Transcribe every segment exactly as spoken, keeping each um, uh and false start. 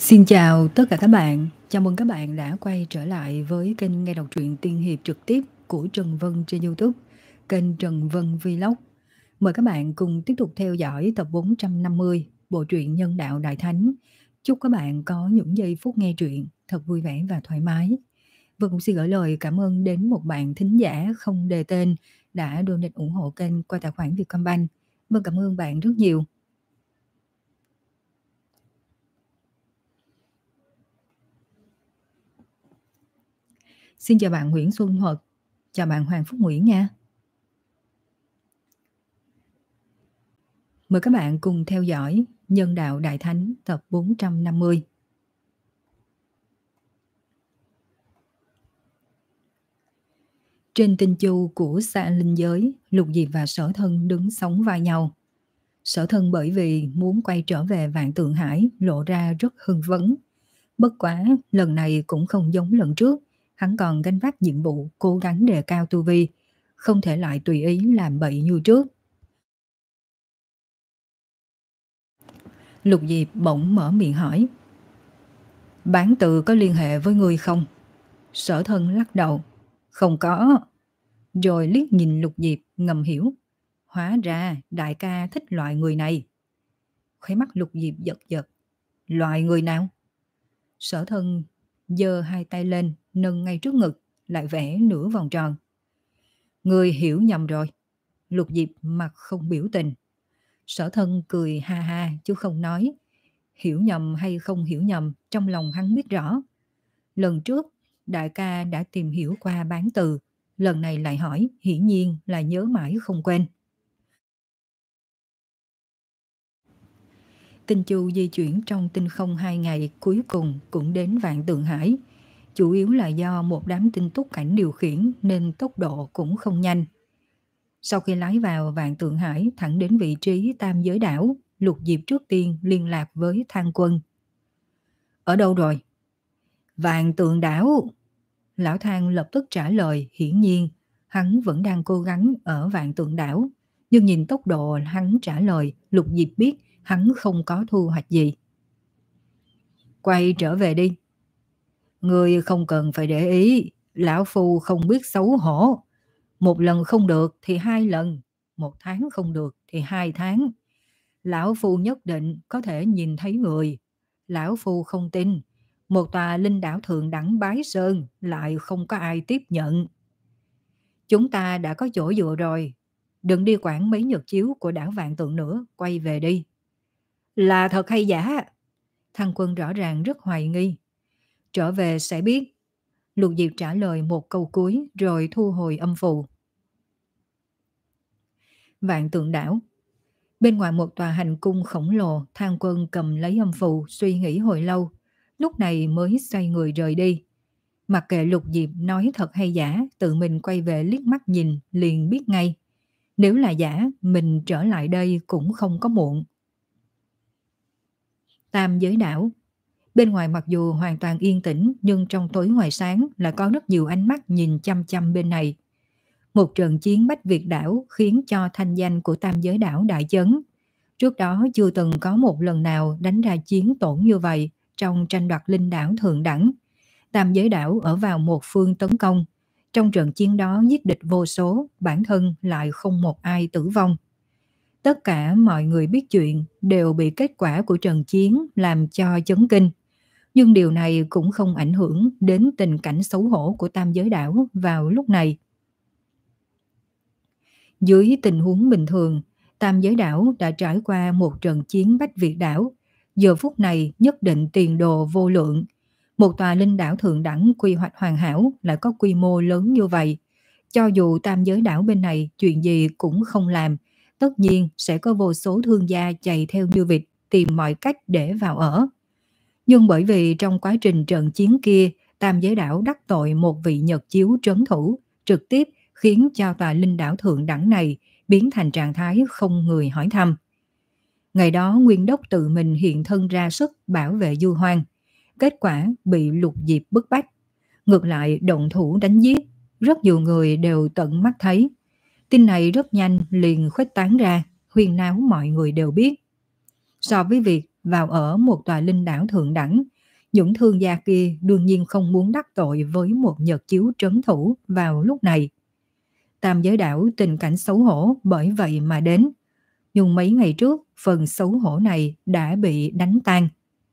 Xin chào tất cả các bạn, chào mừng các bạn đã quay trở lại với kênh nghe đọc truyện tiên hiệp trực tiếp của Trần Vân trên YouTube, kênh Trần Vân Vlog. Mời các bạn cùng tiếp tục theo dõi tập bốn trăm năm mươi bộ truyện Nhân đạo Đại Thánh. Chúc các bạn có những giây phút nghe truyện thật vui vẻ và thoải mái. Vân cũng xin gửi lời cảm ơn đến một bạn thính giả không đề tên đã donate ủng hộ kênh qua tài khoản Vietcombank. Vân cảm ơn bạn rất nhiều. Xin chào bạn Nguyễn Xuân Thuật, chào bạn Hoàng Phúc Nguyễn nha. Mời các bạn cùng theo dõi Nhân đạo Đại Thánh tập bốn trăm năm mươi. Trên tinh chu của xa linh giới, Lục Diệp và Sở Thân đứng sóng vai nhau. Sở Thân bởi vì muốn quay trở về Vạn Tượng Hải lộ ra rất hưng phấn. Bất quá lần này cũng không giống lần trước, hắn còn gánh vác nhiệm vụ cố gắng đề cao tu vi, không thể lại tùy ý làm bậy như trước. Lục Diệp bỗng mở miệng hỏi: Bán Tự có liên hệ với người không? Sở Thân lắc đầu: Không có. Rồi liếc nhìn Lục Diệp ngầm hiểu, hóa ra đại ca thích loại người này. Khóe mắt Lục Diệp giật giật. Loại người nào? Sở Thân giơ hai tay lên nâng ngay trước ngực, lại vẽ nửa vòng tròn. Người hiểu nhầm rồi. Lục Diệp mặt không biểu tình. Sở Thân cười ha ha chứ không nói. Hiểu nhầm hay không hiểu nhầm, trong lòng hắn biết rõ. Lần trước đại ca đã tìm hiểu qua Bán Từ, lần này lại hỏi, hiển nhiên là nhớ mãi không quên. Tinh chu di chuyển trong tinh không hai ngày, cuối cùng cũng đến Vạn Tượng Hải. Chủ yếu là do một đám tinh túc cảnh điều khiển nên tốc độ cũng không nhanh. Sau khi lái vào Vạn Tượng Hải thẳng đến vị trí Tam Giới Đảo, Lục Diệp trước tiên liên lạc với Thang Quân. Ở đâu rồi? Vạn Tượng Đảo. Lão Thang lập tức trả lời, hiển nhiên hắn vẫn đang cố gắng ở Vạn Tượng Đảo, nhưng nhìn tốc độ hắn trả lời, Lục Diệp biết hắn không có thu hoạch gì. Quay trở về đi. Người không cần phải để ý, lão phu không biết xấu hổ. Một lần không được thì hai lần, một tháng không được thì hai tháng. Lão phu nhất định có thể nhìn thấy người. Lão phu không tin một tòa linh đảo thượng đẳng Bái Sơn lại không có ai tiếp nhận. Chúng ta đã có chỗ dựa rồi, đừng đi quản mấy nhật chiếu của đảo Vạn Tượng nữa, quay về đi. Là thật hay giả? Thăng Quân rõ ràng rất hoài nghi. Trở về sẽ biết. Lục Diệp trả lời một câu cuối rồi thu hồi âm phù. Vạn Tượng Đảo. Bên ngoài một tòa hành cung khổng lồ, Thang Quân cầm lấy âm phù suy nghĩ hồi lâu, lúc này mới xoay người rời đi. Mặc kệ Lục Diệp nói thật hay giả, tự mình quay về liếc mắt nhìn liền biết ngay. Nếu là giả, mình trở lại đây cũng không có muộn. Tam Giới Đảo. Bên ngoài mặc dù hoàn toàn yên tĩnh, nhưng trong tối ngoài sáng là có rất nhiều ánh mắt nhìn chăm chăm bên này. Một trận chiến Bách Việt Đảo khiến cho thanh danh của Tam Giới Đảo đại chấn. Trước đó chưa từng có một lần nào đánh ra chiến tổn như vậy trong tranh đoạt linh đảo thượng đẳng. Tam Giới Đảo ở vào một phương tấn công. Trong trận chiến đó giết địch vô số, bản thân lại không một ai tử vong. Tất cả mọi người biết chuyện đều bị kết quả của trận chiến làm cho chấn kinh. Nhưng điều này cũng không ảnh hưởng đến tình cảnh xấu hổ của Tam Giới Đảo vào lúc này. Dưới tình huống bình thường, Tam Giới Đảo đã trải qua một trận chiến Bách Việt Đảo. Giờ phút này nhất định tiền đồ vô lượng. Một tòa linh đảo thượng đẳng quy hoạch hoàn hảo lại có quy mô lớn như vậy. Cho dù Tam Giới Đảo bên này chuyện gì cũng không làm, tất nhiên sẽ có vô số thương gia chạy theo như vịt tìm mọi cách để vào ở. Nhưng bởi vì trong quá trình trận chiến kia, Tam Giới Đảo đắc tội một vị Nhật chiếu trấn thủ, trực tiếp khiến cho tòa linh đảo thượng đẳng này biến thành trạng thái không người hỏi thăm. Ngày đó Nguyên Đốc tự mình hiện thân ra sức bảo vệ Du Hoang. Kết quả bị Lục Diệp bức bách. Ngược lại động thủ đánh giết, rất nhiều người đều tận mắt thấy. Tin này rất nhanh liền khuếch tán ra, huyên náo mọi người đều biết. So với việc vào ở một tòa linh đảo thượng đẳng, Những thương gia kia đương nhiên không muốn đắc tội với một nhật chiếu trấn thủ vào lúc này. Tam Giới Đảo tình cảnh xấu hổ bởi vậy mà đến. Nhưng mấy ngày trước, phần xấu hổ này đã bị đánh tan.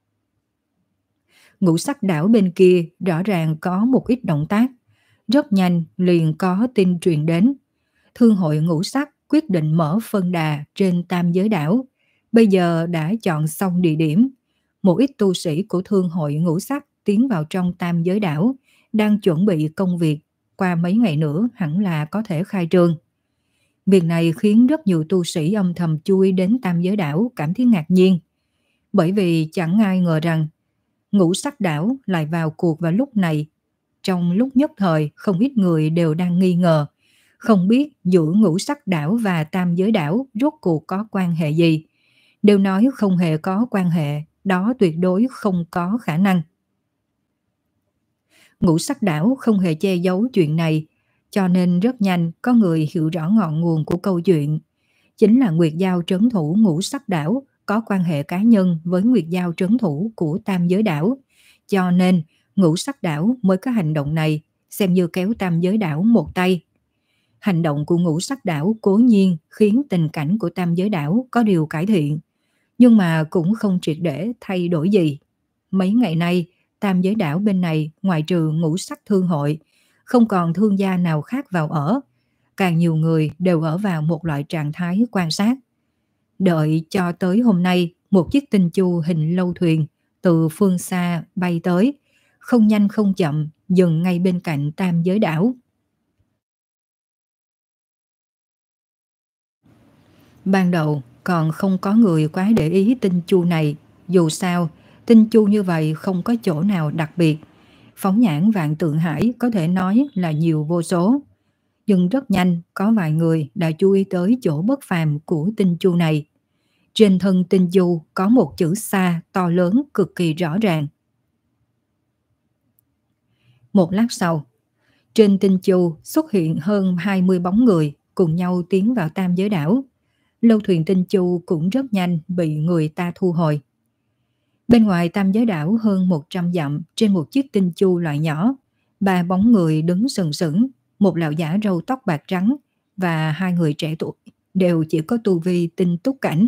Ngũ Sắc Đảo bên kia rõ ràng có một ít động tác. Rất nhanh liền có tin truyền đến. Thương hội Ngũ Sắc quyết định mở phân đà trên Tam Giới Đảo. Bây giờ đã chọn xong địa điểm. Một ít tu sĩ của Thương hội Ngũ Sắc tiến vào trong Tam Giới Đảo, đang chuẩn bị công việc. Qua mấy ngày nữa hẳn là có thể khai trương. Việc này khiến rất nhiều tu sĩ âm thầm chui đến Tam Giới Đảo cảm thấy ngạc nhiên. Bởi vì chẳng ai ngờ rằng Ngũ Sắc Đảo lại vào cuộc vào lúc này. Trong lúc nhất thời, không ít người đều đang nghi ngờ, không biết giữa Ngũ Sắc Đảo và Tam Giới Đảo rốt cuộc có quan hệ gì. Đều nói không hề có quan hệ, đó tuyệt đối không có khả năng. Ngũ Sắc Đảo không hề che giấu chuyện này, cho nên rất nhanh có người hiểu rõ ngọn nguồn của câu chuyện. Chính là Nguyệt Giao trấn thủ Ngũ Sắc Đảo có quan hệ cá nhân với Nguyệt Giao trấn thủ của Tam Giới Đảo. Cho nên Ngũ Sắc Đảo mới có hành động này, xem như kéo Tam Giới Đảo một tay. Hành động của Ngũ Sắc Đảo cố nhiên khiến tình cảnh của Tam Giới Đảo có điều cải thiện, nhưng mà cũng không triệt để thay đổi gì. Mấy ngày nay, Tam Giới Đảo bên này ngoại trừ Ngũ Sắc Thương hội, không còn thương gia nào khác vào ở. Càng nhiều người đều ở vào một loại trạng thái quan sát. Đợi cho tới hôm nay, một chiếc tinh chu hình lâu thuyền từ phương xa bay tới, không nhanh không chậm, dừng ngay bên cạnh Tam Giới Đảo. Ban đầu còn không có người quá để ý tinh chu này, dù sao, tinh chu như vậy không có chỗ nào đặc biệt. Phóng nhãn Vạn Tượng Hải có thể nói là nhiều vô số. Nhưng rất nhanh có vài người đã chú ý tới chỗ bất phàm của tinh chu này. Trên thân tinh chu có một chữ Sa to lớn cực kỳ rõ ràng. Một lát sau, trên tinh chu xuất hiện hơn hai mươi bóng người cùng nhau tiến vào Tam Giới Đảo. Lâu thuyền tinh chu cũng rất nhanh bị người ta thu hồi. Bên ngoài Tam Giới Đảo hơn một trăm dặm, trên một chiếc tinh chu loại nhỏ, ba bóng người đứng sừng sững, một lão giả râu tóc bạc trắng và hai người trẻ tuổi, đều chỉ có tu vi tinh túc cảnh.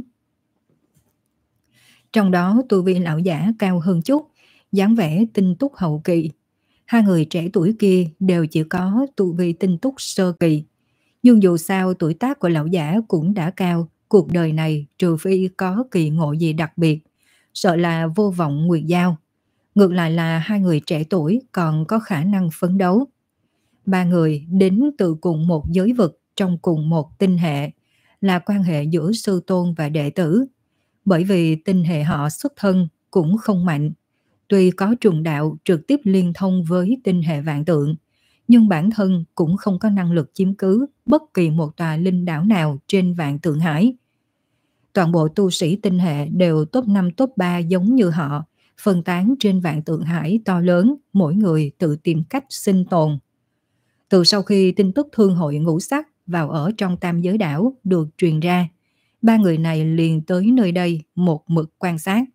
Trong đó tu vi lão giả cao hơn chút, dáng vẻ tinh túc hậu kỳ. Hai người trẻ tuổi kia đều chỉ có tu vi tinh túc sơ kỳ. Nhưng dù sao tuổi tác của lão giả cũng đã cao, cuộc đời này trừ phi có kỳ ngộ gì đặc biệt, sợ là vô vọng nguyệt giao. Ngược lại là hai người trẻ tuổi còn có khả năng phấn đấu. Ba người đến từ cùng một giới vực trong cùng một tinh hệ, là quan hệ giữa sư tôn và đệ tử. Bởi vì tinh hệ họ xuất thân cũng không mạnh, tuy có trùng đạo trực tiếp liên thông với tinh hệ vạn tượng, nhưng bản thân cũng không có năng lực chiếm cứ bất kỳ một tòa linh đảo nào trên Vạn Tượng Hải. Toàn bộ tu sĩ tinh hệ đều top năm top ba giống như họ, phân tán trên Vạn Tượng Hải to lớn, mỗi người tự tìm cách sinh tồn. Từ sau khi tin tức Thương hội Ngũ Sắc vào ở trong Tam Giới Đảo được truyền ra, ba người này liền tới nơi đây một mực quan sát.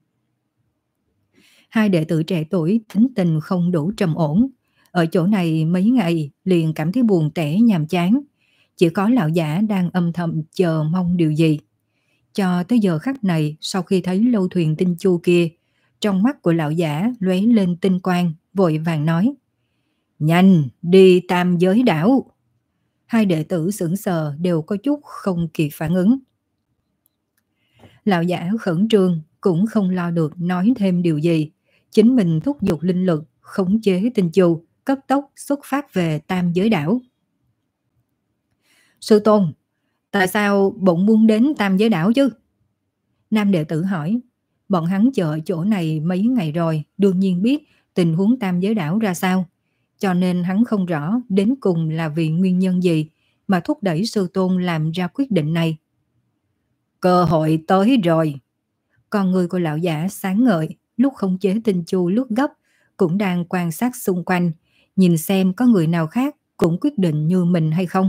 Hai đệ tử trẻ tuổi tính tình không đủ trầm ổn, ở chỗ này mấy ngày liền cảm thấy buồn tẻ nhàm chán, chỉ có lão giả đang âm thầm chờ mong điều gì. Cho tới giờ khắc này, sau khi thấy lâu thuyền tinh chu kia, trong mắt của lão giả lóe lên tinh quang, vội vàng nói: "Nhanh, đi Tam Giới Đảo." Hai đệ tử sững sờ đều có chút không kịp phản ứng. Lão giả khẩn trương cũng không lo được nói thêm điều gì, chính mình thúc giục linh lực, khống chế tinh chu, cấp tốc xuất phát về Tam Giới Đảo. "Sư tôn, tại sao bỗng muốn đến Tam Giới Đảo chứ?" Nam đệ tử hỏi. Bọn hắn chờ chỗ này mấy ngày rồi, đương nhiên biết tình huống Tam Giới Đảo ra sao, cho nên hắn không rõ đến cùng là vì nguyên nhân gì mà thúc đẩy sư tôn làm ra quyết định này. "Cơ hội tới rồi." Con người của lão giả sáng ngời, lúc khống chế tinh chu lướt gấp, cũng đang quan sát xung quanh, nhìn xem có người nào khác cũng quyết định như mình hay không.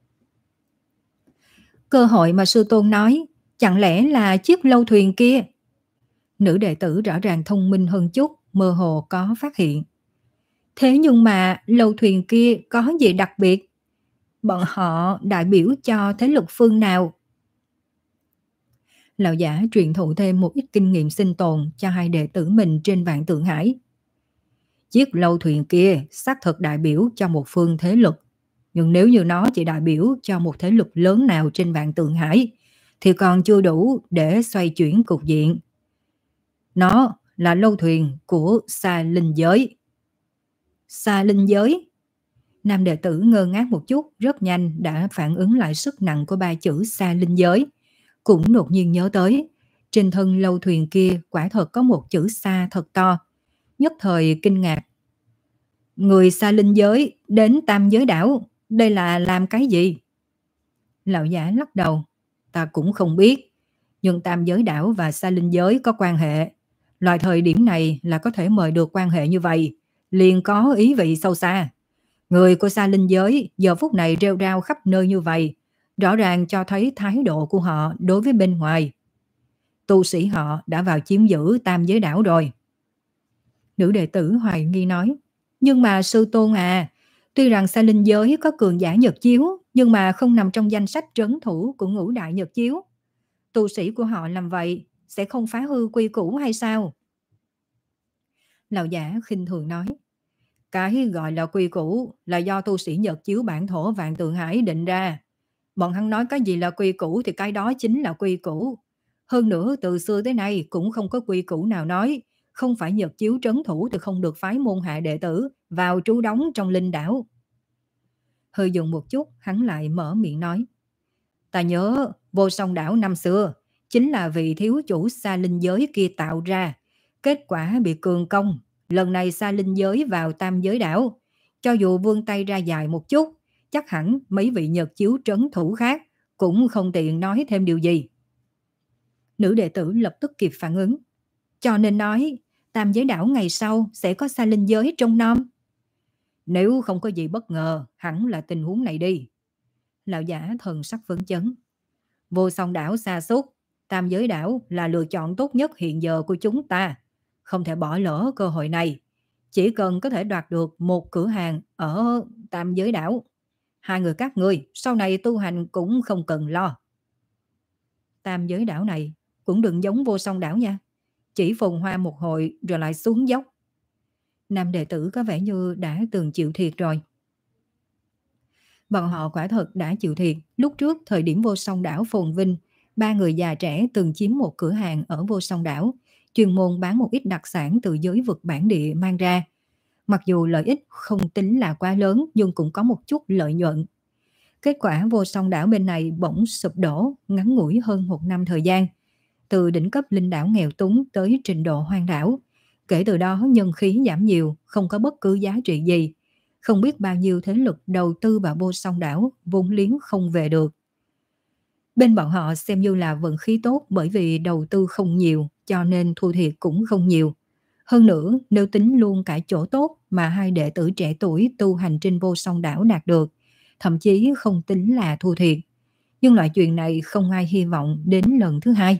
"Cơ hội mà sư tôn nói, chẳng lẽ là chiếc lâu thuyền kia?" Nữ đệ tử rõ ràng thông minh hơn chút, mơ hồ có phát hiện. Thế nhưng mà lâu thuyền kia có gì đặc biệt? Bọn họ đại biểu cho thế lực phương nào? Lão giả truyền thụ thêm một ít kinh nghiệm sinh tồn cho hai đệ tử mình trên vạn tượng hải. Chiếc lâu thuyền kia xác thực đại biểu cho một phương thế lực. Nhưng nếu như nó chỉ đại biểu cho một thế lực lớn nào trên vạn tượng hải, thì còn chưa đủ để xoay chuyển cục diện. Nó là lâu thuyền của Sa Linh Giới. Sa Linh Giới? Nam đệ tử ngơ ngác một chút, rất nhanh đã phản ứng lại sức nặng của ba chữ Sa Linh Giới. Cũng đột nhiên nhớ tới, trên thân lâu thuyền kia quả thật có một chữ Sa thật to. Nhất thời kinh ngạc. Người Sa Linh Giới đến Tam Giới Đảo, đây là làm cái gì? Lão giả lắc đầu. Ta cũng không biết, nhưng Tam Giới Đảo và Sa Linh Giới có quan hệ. Loại thời điểm này là có thể mời được quan hệ như vậy, liền có ý vị sâu xa. Người của Sa Linh Giới giờ phút này rêu rao khắp nơi như vậy, rõ ràng cho thấy thái độ của họ đối với bên ngoài. Tu sĩ họ đã vào chiếm giữ Tam Giới Đảo rồi. Nữ đệ tử hoài nghi nói. Nhưng mà sư tôn à, tuy rằng Sa Linh Giới có cường giả Nhật Chiếu, nhưng mà không nằm trong danh sách trấn thủ của ngũ đại Nhật Chiếu. Tu sĩ của họ làm vậy sẽ không phá hư quy củ hay sao? Lão giả khinh thường nói. Cái gọi là quy củ là do tu sĩ Nhật Chiếu bản thổ Vạn Tượng Hải định ra. Bọn hắn nói cái gì là quy củ thì cái đó chính là quy củ. Hơn nữa từ xưa tới nay cũng không có quy củ nào nói không phải Nhật Chiếu trấn thủ thì không được phái môn hạ đệ tử vào trú đóng trong linh đảo. Hơi dừng một chút, hắn lại mở miệng nói. Ta nhớ Vô Song Đảo năm xưa chính là vị thiếu chủ Sa Linh Giới kia tạo ra. Kết quả bị cường công. Lần này Sa Linh Giới vào Tam Giới Đảo. Cho dù vươn tay ra dài một chút, chắc hẳn mấy vị Nhật Chiếu trấn thủ khác cũng không tiện nói thêm điều gì. Nữ đệ tử lập tức kịp phản ứng. Cho nên nói, Tam Giới Đảo ngày sau sẽ có Sa Linh Giới trong nom. Nếu không có gì bất ngờ, hẳn là tình huống này đi. Lão giả thần sắc phấn chấn. Vô Song Đảo sa sút, Tam Giới Đảo là lựa chọn tốt nhất hiện giờ của chúng ta. Không thể bỏ lỡ cơ hội này. Chỉ cần có thể đoạt được một cửa hàng ở Tam Giới Đảo, hai người các ngươi sau này tu hành cũng không cần lo. Tam Giới Đảo này cũng đừng giống Vô Song Đảo nha. Chỉ phồn hoa một hồi rồi lại xuống dốc. Nam đệ tử có vẻ như đã từng chịu thiệt rồi. Bọn họ quả thật đã chịu thiệt. Lúc trước thời điểm Vô Song Đảo phồn vinh, ba người già trẻ từng chiếm một cửa hàng ở Vô Song Đảo, chuyên môn bán một ít đặc sản từ giới vực bản địa mang ra. Mặc dù lợi ích không tính là quá lớn nhưng cũng có một chút lợi nhuận. Kết quả Vô Song Đảo bên này bỗng sụp đổ ngắn ngủi hơn một năm thời gian. Từ đỉnh cấp linh đảo nghèo túng tới trình độ hoang đảo. Kể từ đó nhân khí giảm nhiều, không có bất cứ giá trị gì. Không biết bao nhiêu thế lực đầu tư vào Vô Song Đảo vốn liếng không về được. Bên bọn họ xem như là vận khí tốt bởi vì đầu tư không nhiều cho nên thua thiệt cũng không nhiều. Hơn nữa nếu tính luôn cả chỗ tốt mà hai đệ tử trẻ tuổi tu hành trên Vô Song Đảo đạt được, thậm chí không tính là thua thiệt. Nhưng loại chuyện này không ai hy vọng đến lần thứ hai.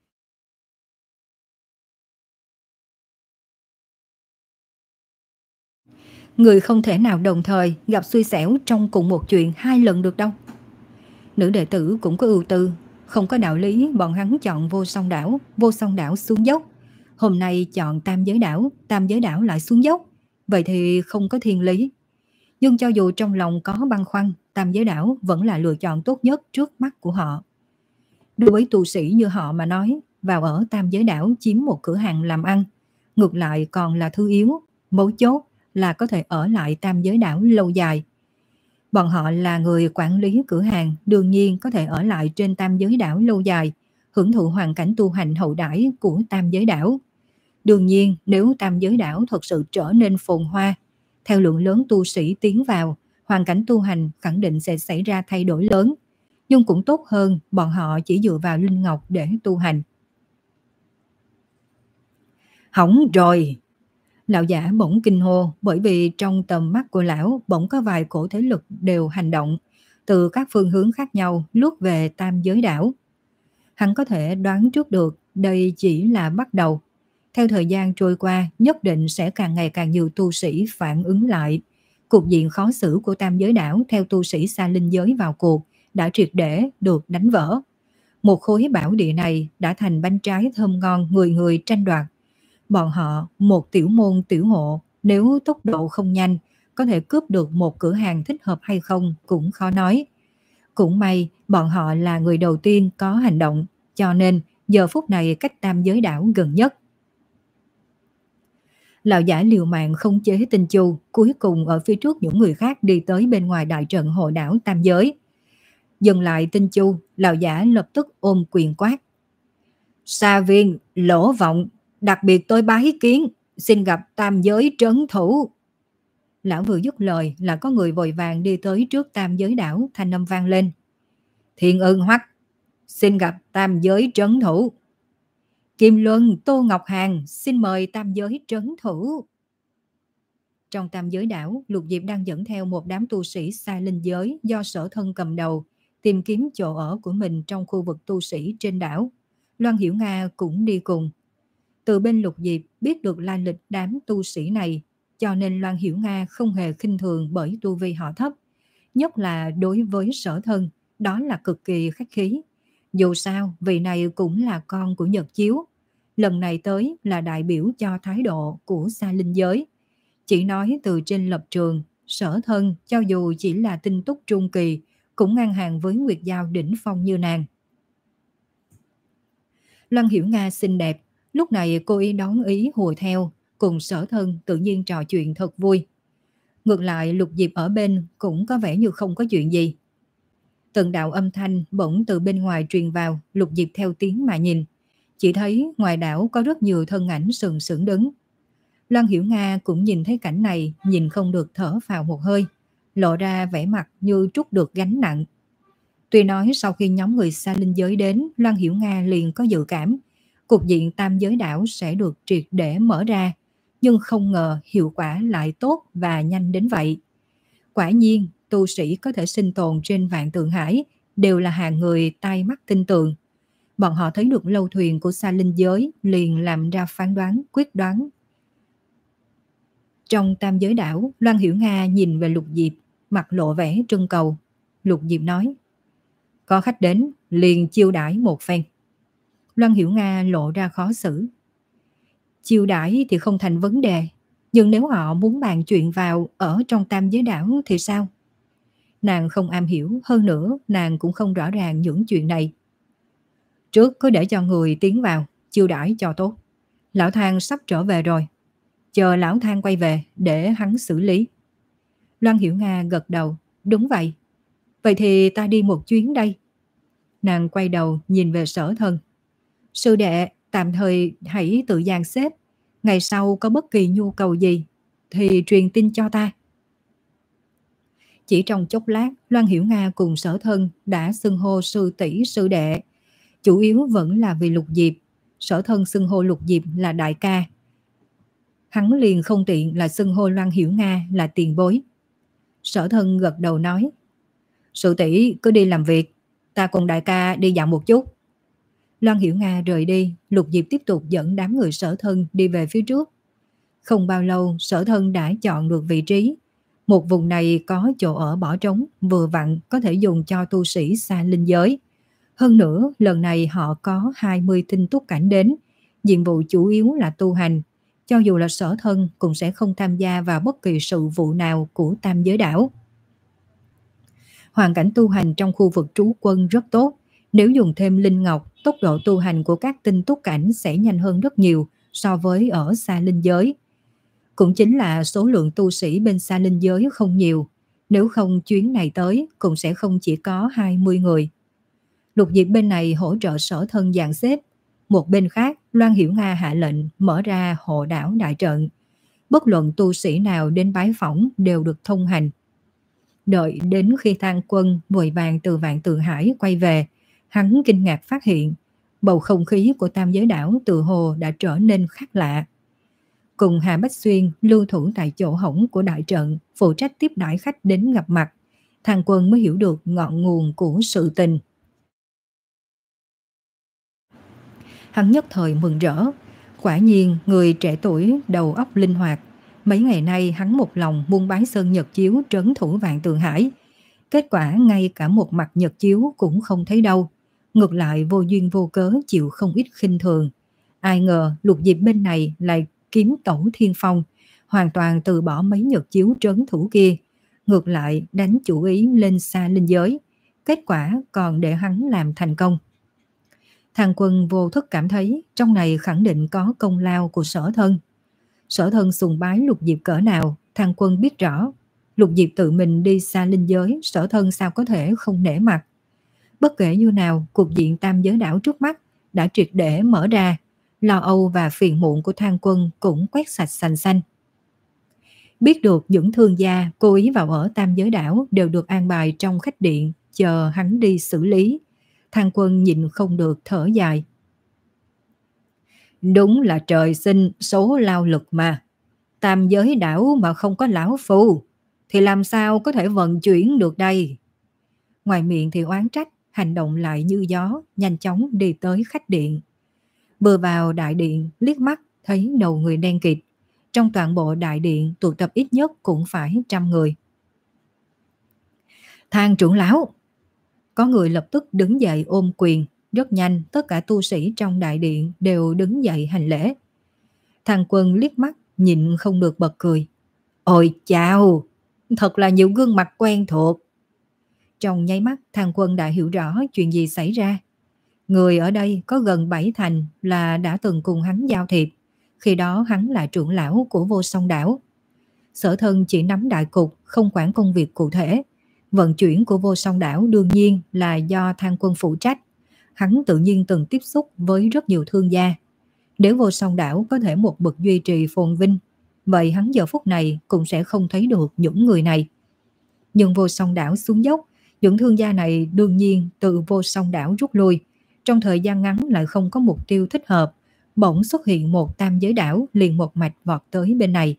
Người không thể nào đồng thời gặp xui xẻo trong cùng một chuyện hai lần được đâu. Nữ đệ tử cũng có ưu tư, không có đạo lý bọn hắn chọn Vô Song Đảo, Vô Song Đảo xuống dốc. Hôm nay chọn Tam Giới Đảo, Tam Giới Đảo lại xuống dốc. Vậy thì không có thiên lý. Nhưng cho dù trong lòng có băn khoăn, Tam Giới Đảo vẫn là lựa chọn tốt nhất trước mắt của họ. Đối với tu sĩ như họ mà nói, vào ở Tam Giới Đảo chiếm một cửa hàng làm ăn, ngược lại còn là thứ yếu, mấu chốt là có thể ở lại Tam Giới Đảo lâu dài. Bọn họ là người quản lý cửa hàng, đương nhiên có thể ở lại trên Tam Giới Đảo lâu dài, hưởng thụ hoàn cảnh tu hành hậu đãi của Tam Giới Đảo. Đương nhiên, nếu Tam Giới Đảo thật sự trở nên phồn hoa, theo lượng lớn tu sĩ tiến vào, hoàn cảnh tu hành khẳng định sẽ xảy ra thay đổi lớn. Nhưng cũng tốt hơn bọn họ chỉ dựa vào linh ngọc để tu hành. Hỏng rồi! Lão giả bỗng kinh hô bởi vì trong tầm mắt của lão bỗng có vài cổ thế lực đều hành động từ các phương hướng khác nhau lướt về Tam Giới Đảo. Hắn có thể đoán trước được đây chỉ là bắt đầu. Theo thời gian trôi qua, nhất định sẽ càng ngày càng nhiều tu sĩ phản ứng lại. Cục diện khó xử của tam giới đảo theo tu sĩ xa linh giới vào cuộc đã triệt để được đánh vỡ. Một khối bảo địa này đã thành bánh trái thơm ngon người người tranh đoạt. Bọn họ, một tiểu môn tiểu hộ, nếu tốc độ không nhanh, có thể cướp được một cửa hàng thích hợp hay không cũng khó nói. Cũng may, bọn họ là người đầu tiên có hành động, cho nên giờ phút này cách tam giới đảo gần nhất. Lão giả liều mạng không chế Tinh Chu, cuối cùng ở phía trước những người khác đi tới bên ngoài đại trận hộ đảo tam giới. Dừng lại Tinh Chu, lão giả lập tức ôm quyền quát. Sa viên, lỗ vọng, đặc biệt tôi bái kiến, xin gặp tam giới trấn thủ. Lão vừa dứt lời là có người vội vàng đi tới trước tam giới đảo, thanh âm vang lên. Thiên ưng hoắc, xin gặp tam giới trấn thủ. Kim Luân, Tô Ngọc Hàn, xin mời tam giới trấn thủ. Trong tam giới đảo, Lục Diệp đang dẫn theo một đám tu sĩ xa linh giới do Sở Thân cầm đầu, tìm kiếm chỗ ở của mình trong khu vực tu sĩ trên đảo. Loan Hiểu Nga cũng đi cùng. Từ bên Lục Diệp biết được lai lịch đám tu sĩ này, cho nên Loan Hiểu Nga không hề khinh thường bởi tu vi họ thấp. Nhất là đối với Sở Thân, đó là cực kỳ khách khí. Dù sao, vị này cũng là con của Nhật Chiếu. Lần này tới là đại biểu cho thái độ của xa linh giới. Chỉ nói từ trên lập trường, Sở Thân cho dù chỉ là tinh túc trung kỳ, cũng ngang hàng với Nguyệt Giao đỉnh phong như nàng. Loan Hiểu Nga xinh đẹp, lúc này cô ý đón ý hùa theo, cùng Sở Thân tự nhiên trò chuyện thật vui. Ngược lại Lục Diệp ở bên cũng có vẻ như không có chuyện gì. Từng đạo âm thanh bỗng từ bên ngoài truyền vào, Lục Diệp theo tiếng mà nhìn. Chỉ thấy ngoài đảo có rất nhiều thân ảnh sừng sững đứng. Loan Hiểu Nga cũng nhìn thấy cảnh này, nhìn không được thở phào một hơi, lộ ra vẻ mặt như trút được gánh nặng. Tuy nói sau khi nhóm người xa linh giới đến, Loan Hiểu Nga liền có dự cảm, cục diện tam giới đảo sẽ được triệt để mở ra, nhưng không ngờ hiệu quả lại tốt và nhanh đến vậy. Quả nhiên, tu sĩ có thể sinh tồn trên vạn tượng hải đều là hàng người tai mắt tinh tường. Bọn họ thấy được lâu thuyền của xa linh giới liền làm ra phán đoán quyết đoán. Trong tam giới đảo, Loan Hiểu Nga nhìn về Lục Diệp, mặt lộ vẻ trân cầu. Lục Diệp nói, có khách đến, liền chiêu đãi một phen. Loan Hiểu Nga lộ ra khó xử. Chiêu đãi thì không thành vấn đề, nhưng nếu họ muốn bàn chuyện vào ở trong tam giới đảo thì sao? Nàng không am hiểu, hơn nữa nàng cũng không rõ ràng những chuyện này. Trước cứ để cho người tiến vào, chiêu đãi cho tốt. Lão Thang sắp trở về rồi. Chờ Lão Thang quay về để hắn xử lý. Loan Hiểu Nga gật đầu, đúng vậy. Vậy thì ta đi một chuyến đây. Nàng quay đầu nhìn về Sở Thân. Sư đệ, tạm thời hãy tự dàn xếp. Ngày sau có bất kỳ nhu cầu gì thì truyền tin cho ta. Chỉ trong chốc lát, Loan Hiểu Nga cùng Sở Thân đã xưng hô sư tỷ sư đệ. Chủ yếu vẫn là vì Lục Diệp. Sở Thân xưng hô Lục Diệp là đại ca. Hắn liền không tiện là xưng hô Loan Hiểu Nga là tiền bối. Sở Thân gật đầu nói, sư tỷ cứ đi làm việc, ta cùng đại ca đi dạo một chút. Loan Hiểu Nga rời đi, Lục Diệp tiếp tục dẫn đám người Sở Thân đi về phía trước. Không bao lâu, Sở Thân đã chọn được vị trí. Một vùng này có chỗ ở bỏ trống, vừa vặn có thể dùng cho tu sĩ xa linh giới. Hơn nữa, lần này họ có hai mươi tinh túc cảnh đến, nhiệm vụ chủ yếu là tu hành. Cho dù là Sở Thân cũng sẽ không tham gia vào bất kỳ sự vụ nào của tam giới đảo. Hoàn cảnh tu hành trong khu vực trú quân rất tốt. Nếu dùng thêm linh ngọc, tốc độ tu hành của các tinh túc cảnh sẽ nhanh hơn rất nhiều so với ở xa linh giới. Cũng chính là số lượng tu sĩ bên xa linh giới không nhiều. Nếu không chuyến này tới cũng sẽ không chỉ có hai mươi người. Lục Diệp bên này hỗ trợ Sở Thân dàn xếp. Một bên khác, Loan Hiểu Nga hạ lệnh mở ra hộ đảo đại trận. Bất luận tu sĩ nào đến bái phỏng đều được thông hành. Đợi đến khi Thang Quân vội vàng từ Vạn Tượng Hải quay về, hắn kinh ngạc phát hiện bầu không khí của tam giới đảo tự hồ đã trở nên khác lạ. Cùng Hà Bách Xuyên lưu thủ tại chỗ hổng của đại trận, phụ trách tiếp đãi khách đến gặp mặt, Thang Quân mới hiểu được ngọn nguồn của sự tình. Hắn nhất thời mừng rỡ, Quả nhiên người trẻ tuổi đầu óc linh hoạt. Mấy ngày nay hắn một lòng muốn bái sơn nhật chiếu trấn thủ Vạn Tượng Hải. Kết quả ngay cả một mặt nhật chiếu cũng không thấy đâu. Ngược lại vô duyên vô cớ chịu không ít khinh thường. Ai ngờ Lục Diệp bên này lại kiếm tẩu thiên phong, hoàn toàn từ bỏ mấy nhật chiếu trấn thủ kia. Ngược lại đánh chủ ý lên xa linh giới. Kết quả còn để hắn làm thành công. Thang Quân vô thức cảm thấy trong này khẳng định có công lao của Sở Thân. Sở Thân sùng bái Lục Diệp cỡ nào, Thang Quân biết rõ. Lục Diệp tự mình đi xa linh giới, Sở Thân sao có thể không nể mặt. Bất kể như nào, cuộc diện tam giới đảo trước mắt đã triệt để mở ra. Lo âu và phiền muộn của Thang Quân cũng quét sạch sành xanh. Biết được những thương gia cố ý vào ở tam giới đảo đều được an bài trong khách điện chờ hắn đi xử lý. Thang Quân nhịn không được thở dài. Đúng là trời sinh số lao lực mà. Tam giới đảo mà không có lão phu thì làm sao có thể vận chuyển được đây. Ngoài miệng thì oán trách, hành động lại như gió, nhanh chóng đi tới khách điện. Vừa vào đại điện, liếc mắt thấy đầu người đen kịt. Trong toàn bộ đại điện tụ tập ít nhất cũng phải trăm người. Thang trưởng lão! Có người lập tức đứng dậy ôm quyền. Rất nhanh tất cả tu sĩ trong đại điện đều đứng dậy hành lễ. Thang Quân liếc mắt nhịn không được bật cười. Ôi chào! Thật là nhiều gương mặt quen thuộc. Trong nháy mắt Thang Quân đã hiểu rõ chuyện gì xảy ra. Người ở đây có gần bảy thành là đã từng cùng hắn giao thiệp. Khi đó hắn là trưởng lão của Vô Song Đảo. Sở Thân chỉ nắm đại cục, không quản công việc cụ thể. Vận chuyển của Vô Song Đảo đương nhiên là do Thang Quân phụ trách. Hắn tự nhiên từng tiếp xúc với rất nhiều thương gia. Nếu Vô Song Đảo có thể một bậc duy trì phồn vinh, vậy hắn giờ phút này cũng sẽ không thấy được những người này. Nhưng Vô Song Đảo xuống dốc, những thương gia này đương nhiên từ Vô Song Đảo rút lui. Trong thời gian ngắn lại không có mục tiêu thích hợp, bỗng xuất hiện một tam giới đảo liền một mạch vọt tới bên này.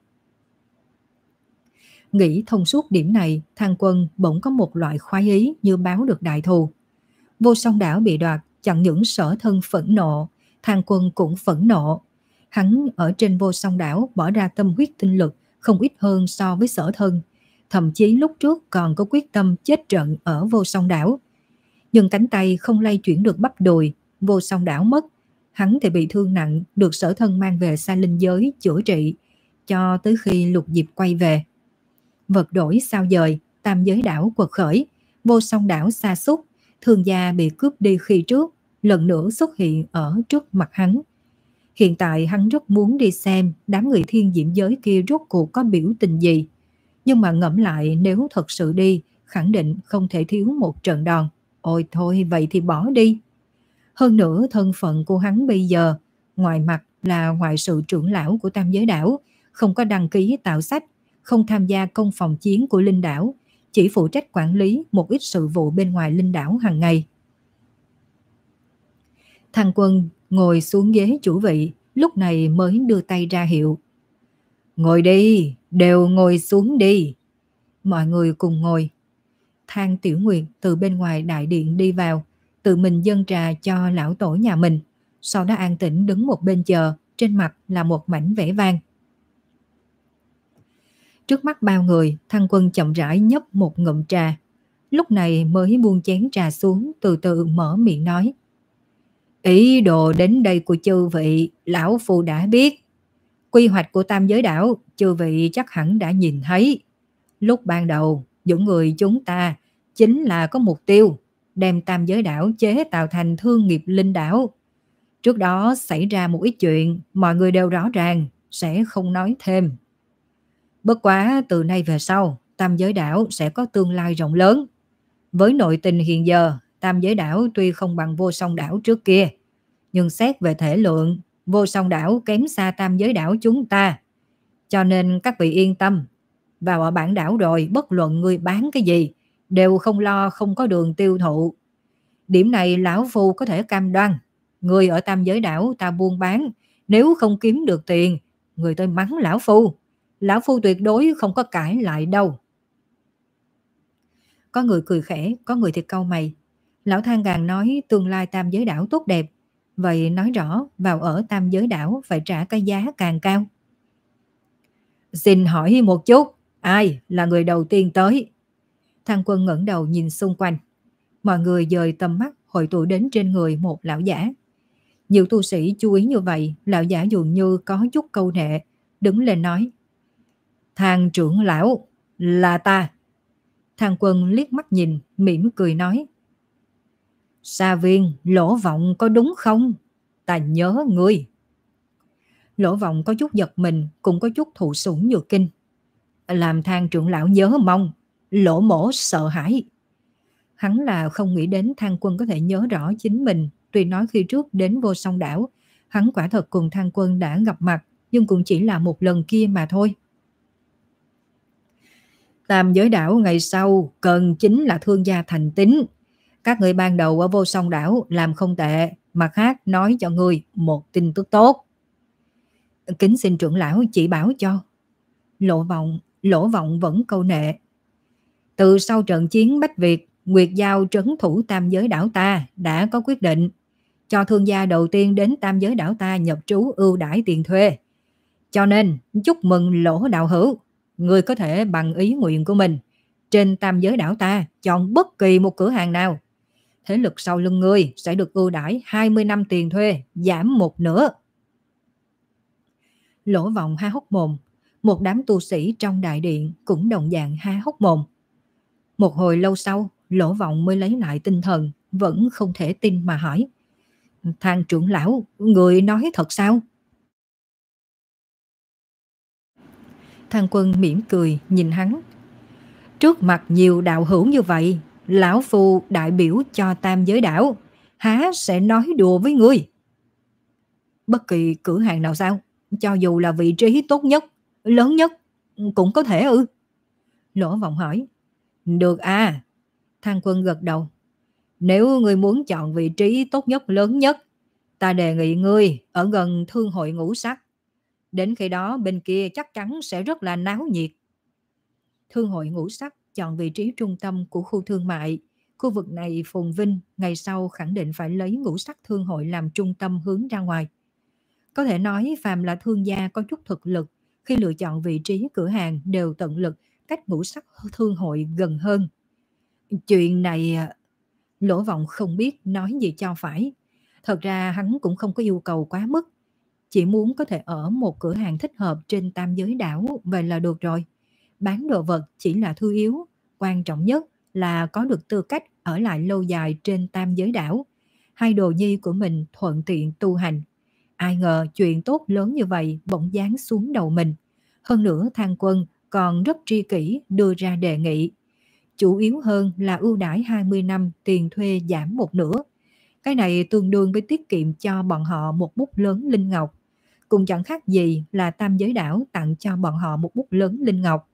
Nghĩ thông suốt điểm này, Thang Quân bỗng có một loại khoái ý như báo được đại thù. Vô Song Đảo bị đoạt, chẳng những Sở Thân phẫn nộ, Thang Quân cũng phẫn nộ. Hắn ở trên Vô Song Đảo bỏ ra tâm huyết tinh lực không ít hơn so với Sở Thân. Thậm chí lúc trước còn có quyết tâm chết trận ở Vô Song Đảo. Nhưng cánh tay không lay chuyển được bắp đùi, Vô Song Đảo mất. Hắn thì bị thương nặng, được Sở Thân mang về xa linh giới chữa trị, cho tới khi Lục Diệp quay về. Vật đổi sao dời, tam giới đảo quật khởi, Vô Song Đảo sa sút, thương gia bị cướp đi khi trước, lần nữa xuất hiện ở trước mặt hắn. Hiện tại hắn rất muốn đi xem đám người thiên diễm giới kia rốt cuộc có biểu tình gì. Nhưng mà ngẫm lại nếu thật sự đi, khẳng định không thể thiếu một trận đòn. Ôi thôi vậy thì bỏ đi. Hơn nữa thân phận của hắn bây giờ, ngoài mặt là ngoại sự trưởng lão của tam giới đảo, không có đăng ký tạo sách, không tham gia công phòng chiến của linh đảo, chỉ phụ trách quản lý một ít sự vụ bên ngoài linh đảo hàng ngày. Thang Quân ngồi xuống ghế chủ vị, lúc này mới đưa tay ra hiệu. Ngồi đi, đều ngồi xuống đi. Mọi người cùng ngồi. Thang Tiểu Nguyệt từ bên ngoài đại điện đi vào, tự mình dâng trà cho lão tổ nhà mình, sau đó an tĩnh đứng một bên chờ, trên mặt là một mảnh vẻ vang. Trước mắt bao người, Thang Quân chậm rãi nhấp một ngụm trà, lúc này mới buông chén trà xuống, từ từ mở miệng nói. Ý đồ đến đây của chư vị, lão phu đã biết. Quy hoạch của tam giới đảo, chư vị chắc hẳn đã nhìn thấy. Lúc ban đầu, những người chúng ta chính là có mục tiêu đem tam giới đảo chế tạo thành thương nghiệp linh đảo. Trước đó xảy ra một ít chuyện, mọi người đều rõ ràng, sẽ không nói thêm. Bất quá từ nay về sau, tam giới đảo sẽ có tương lai rộng lớn. Với nội tình hiện giờ, tam giới đảo tuy không bằng Vô Song Đảo trước kia, nhưng xét về thể lượng, Vô Song Đảo kém xa tam giới đảo chúng ta. Cho nên các vị yên tâm, vào ở bản đảo rồi bất luận người bán cái gì, đều không lo không có đường tiêu thụ. Điểm này lão phu có thể cam đoan. Người ở tam giới đảo ta buôn bán, nếu không kiếm được tiền, người tôi mắng lão phu. Lão phu tuyệt đối không có cãi lại đâu. Có người cười khẽ, có người thì cau mày. Lão Thang càng nói tương lai tam giới đảo tốt đẹp, Vậy nói rõ vào ở tam giới đảo phải trả cái giá càng cao. Xin hỏi một chút, ai là người đầu tiên tới? Thang Quân ngẩng đầu nhìn xung quanh. Mọi người dời tầm mắt hội tụ đến trên người một lão giả. Nhiều tu sĩ chú ý như vậy, lão giả dường như có chút câu nệ, đứng lên nói. Thang trưởng lão, là ta. Thang Quân liếc mắt nhìn, mỉm cười nói. Sa Viên, Lỗ Vọng có đúng không? Ta nhớ ngươi. Lỗ Vọng có chút giật mình, cũng có chút thụ sủng nhược kinh. Làm Thang trưởng lão nhớ mong, Lỗ mỗ sợ hãi. Hắn là không nghĩ đến Thang Quân có thể nhớ rõ chính mình. Tuy nói khi trước đến Vô Song Đảo, hắn quả thật cùng Thang Quân đã gặp mặt, nhưng cũng chỉ là một lần kia mà thôi. Tam giới đảo ngày sau cần chính là thương gia thành tín. Các người ban đầu ở Vô Song Đảo làm không tệ, mặt khác nói cho ngươi một tin tức tốt. Kính xin trưởng lão chỉ bảo cho. Lỗ Vọng, Lỗ Vọng vẫn câu nệ. Từ sau trận chiến Bách Việt, Nguyệt Giao trấn thủ tam giới đảo ta đã có quyết định cho thương gia đầu tiên đến tam giới đảo ta nhập trú ưu đãi tiền thuê. Cho nên chúc mừng Lỗ đạo hữu, người có thể bằng ý nguyện của mình trên tam giới đảo ta chọn bất kỳ một cửa hàng nào. Thế lực sau lưng ngươi sẽ được ưu đãi hai mươi năm tiền thuê, giảm một nửa. Lỗ Vọng há hốc mồm, một đám tu sĩ trong đại điện cũng đồng dạng há hốc mồm. Một hồi lâu sau, Lỗ Vọng mới lấy lại tinh thần, vẫn không thể tin mà hỏi. Thang trưởng lão, người nói thật sao? Thang Quân mỉm cười nhìn hắn. Trước mặt nhiều đạo hữu như vậy, lão phu đại biểu cho tam giới đảo, há sẽ nói đùa với ngươi? Bất kỳ cửa hàng nào sao? Cho dù là vị trí tốt nhất, lớn nhất, cũng có thể ư? Lỗ Vọng hỏi. Được à. Thang Quân gật đầu. Nếu ngươi muốn chọn vị trí tốt nhất, lớn nhất, ta đề nghị ngươi ở gần thương hội ngũ sắc. Đến khi đó bên kia chắc chắn sẽ rất là náo nhiệt. Thương hội ngũ sắc chọn vị trí trung tâm của khu thương mại. Khu vực này phồn vinh, ngày sau khẳng định phải lấy ngũ sắc thương hội làm trung tâm hướng ra ngoài. Có thể nói phàm là thương gia có chút thực lực, khi lựa chọn vị trí cửa hàng đều tận lực cách ngũ sắc thương hội gần hơn. Chuyện này Lỗ Vọng không biết nói gì cho phải. Thật ra hắn cũng không có yêu cầu quá mức, chỉ muốn có thể ở một cửa hàng thích hợp trên tam giới đảo, vậy là được rồi. Bán đồ vật chỉ là thứ yếu, quan trọng nhất là có được tư cách ở lại lâu dài trên tam giới đảo. Hai đồ nhi của mình thuận tiện tu hành. Ai ngờ chuyện tốt lớn như vậy bỗng giáng xuống đầu mình. Hơn nữa Thang Quân còn rất tri kỷ đưa ra đề nghị. Chủ yếu hơn là ưu đãi hai mươi năm tiền thuê giảm một nửa. Cái này tương đương với tiết kiệm cho bọn họ một bút lớn linh ngọc. Cũng chẳng khác gì là tam giới đảo tặng cho bọn họ một bút lớn linh ngọc.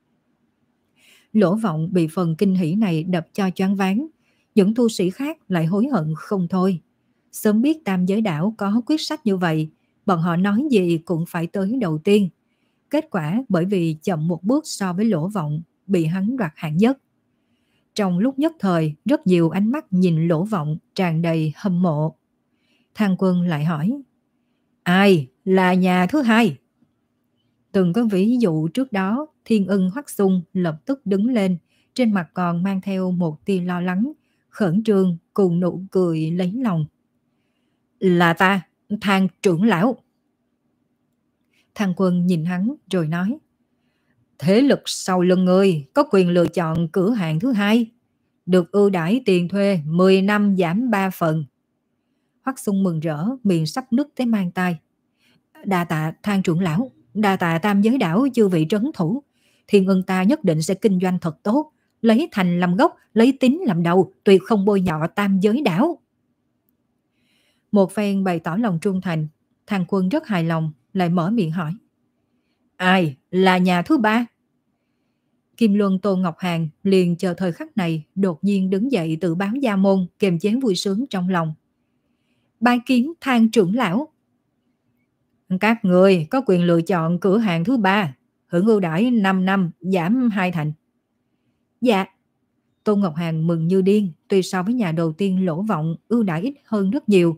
Lỗ Vọng bị phần kinh hỉ này đập cho choáng váng. Những tu sĩ khác lại hối hận không thôi. Sớm biết tam giới đảo có quyết sách như vậy, bọn họ nói gì cũng phải tới đầu tiên. Kết quả bởi vì chậm một bước so với Lỗ Vọng, bị hắn đoạt hạng nhất. Trong lúc nhất thời, rất nhiều ánh mắt nhìn Lỗ Vọng tràn đầy hâm mộ. Thang Quân lại hỏi. Ai là nhà thứ hai? Từng có ví dụ trước đó, Thiên Ưng Hoắc Xung lập tức đứng lên, trên mặt còn mang theo một tia lo lắng, khẩn trương cùng nụ cười lấy lòng. Là ta, Thang trưởng lão. Thang Quân nhìn hắn rồi nói. Thế lực sau lưng ngươi có quyền lựa chọn cửa hàng thứ hai, được ưu đãi tiền thuê mười năm giảm ba phần. Hoắc Xung mừng rỡ, miệng sắp nứt tới mang tai. Đa tạ Thang trưởng lão, đa tạ tam giới đảo chư vị trấn thủ. Thiên Ưng ta nhất định sẽ kinh doanh thật tốt, lấy thành làm gốc, lấy tín làm đầu, tuyệt không bôi nhọ tam giới đảo. Một phen bày tỏ lòng trung thành, Thang Quân rất hài lòng, lại mở miệng hỏi. Ai là nhà thứ ba? Kim Luân Tô Ngọc Hàn liền chờ thời khắc này, đột nhiên đứng dậy tự báo gia môn, kềm chế vui sướng trong lòng. Bái kiến Thang trưởng lão. Các người có quyền lựa chọn cửa hàng thứ ba, hưởng ưu đãi năm năm giảm hai thành. Dạ. Tô Ngọc Hàn mừng như điên, tuy so với nhà đầu tiên Lỗ Vọng ưu đãi ít hơn rất nhiều,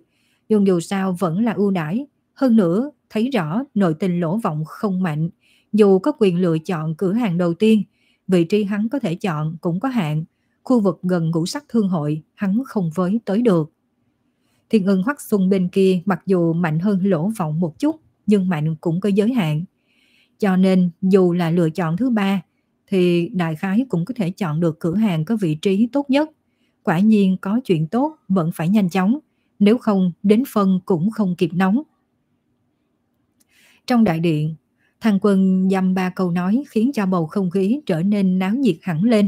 Nhưng dù sao vẫn là ưu đãi, hơn nữa thấy rõ nội tình Lỗ Vọng không mạnh, dù có quyền lựa chọn cửa hàng đầu tiên, vị trí hắn có thể chọn cũng có hạn, khu vực gần ngũ sắc thương hội hắn không với tới được. Thiên Ưng Hoắc Xuân bên kia mặc dù mạnh hơn Lỗ Vọng một chút, nhưng mạnh cũng có giới hạn. Cho nên dù là lựa chọn thứ ba, thì đại khái cũng có thể chọn được cửa hàng có vị trí tốt nhất. Quả nhiên có chuyện tốt vẫn phải nhanh chóng, nếu không đến phân cũng không kịp nóng. Trong đại điện, Thang Quân dăm ba câu nói khiến cho bầu không khí trở nên náo nhiệt hẳn lên.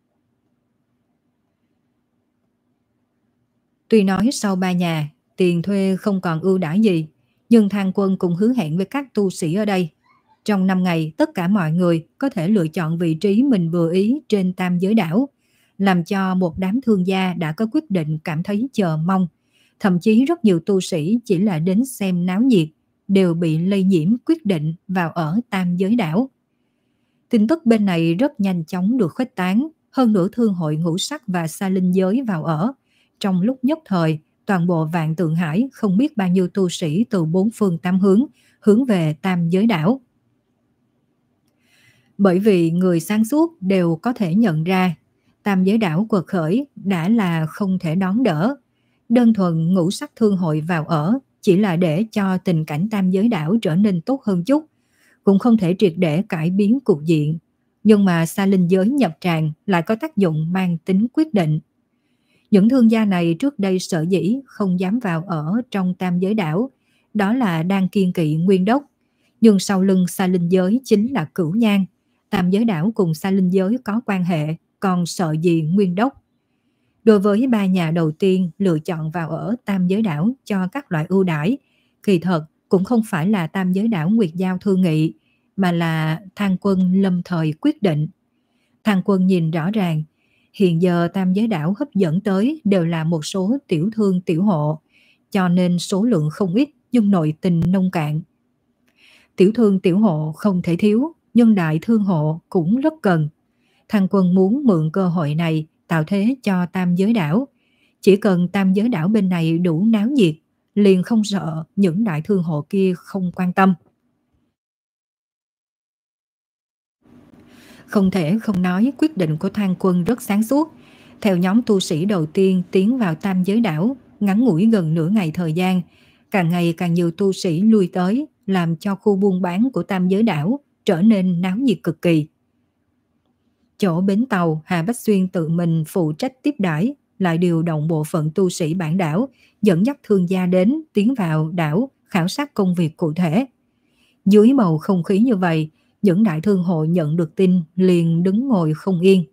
Tuy nói sau ba nhà, tiền thuê không còn ưu đãi gì, nhưng Thang Quân cũng hứa hẹn với các tu sĩ ở đây. Trong năm ngày, tất cả mọi người có thể lựa chọn vị trí mình vừa ý trên tam giới đảo, làm cho một đám thương gia đã có quyết định cảm thấy chờ mong. Thậm chí rất nhiều tu sĩ chỉ là đến xem náo nhiệt, đều bị lây nhiễm quyết định vào ở tam giới đảo. Tin tức bên này rất nhanh chóng được khuếch tán, hơn nữa thương hội ngũ sắc và sa linh giới vào ở. Trong lúc nhất thời, toàn bộ Vạn Tượng Hải không biết bao nhiêu tu sĩ từ bốn phương tám hướng, hướng về tam giới đảo. Bởi vì người sáng suốt đều có thể nhận ra, tam giới đảo quật khởi đã là không thể đón đỡ. Đơn thuần ngũ sắc thương hội vào ở chỉ là để cho tình cảnh tam giới đảo trở nên tốt hơn chút, cũng không thể triệt để cải biến cục diện. Nhưng mà sa linh giới nhập tràng lại có tác dụng mang tính quyết định. Những thương gia này trước đây sợ dĩ không dám vào ở trong tam giới đảo, đó là đang kiên kỵ Nguyên Đốc. Nhưng sau lưng sa linh giới chính là Cửu Nhan. Tam giới đảo cùng sa linh giới có quan hệ, còn sợ gì Nguyên Đốc. Đối với ba nhà đầu tiên lựa chọn vào ở tam giới đảo cho các loại ưu đãi, kỳ thật cũng không phải là tam giới đảo Nguyệt Giao thương nghị, mà là Thang Quân lâm thời quyết định. Thang Quân nhìn rõ ràng, hiện giờ tam giới đảo hấp dẫn tới đều là một số tiểu thương tiểu hộ, cho nên số lượng không ít nhưng nội tình nông cạn. Tiểu thương tiểu hộ không thể thiếu, nhưng đại thương hộ cũng rất cần. Thang Quân muốn mượn cơ hội này tạo thế cho tam giới đảo. Chỉ cần tam giới đảo bên này đủ náo nhiệt, liền không sợ những đại thương hộ kia không quan tâm. Không thể không nói quyết định của Thang Quân rất sáng suốt. Theo nhóm tu sĩ đầu tiên tiến vào tam giới đảo, ngắn ngủi gần nửa ngày thời gian, càng ngày càng nhiều tu sĩ lui tới, làm cho khu buôn bán của tam giới đảo trở nên náo nhiệt cực kỳ. Chỗ bến tàu, Hà Bách Xuyên tự mình phụ trách tiếp đãi, lại điều động bộ phận tu sĩ bản đảo, dẫn dắt thương gia đến, tiến vào đảo, khảo sát công việc cụ thể. Dưới bầu không khí như vậy, những đại thương hộ nhận được tin liền đứng ngồi không yên.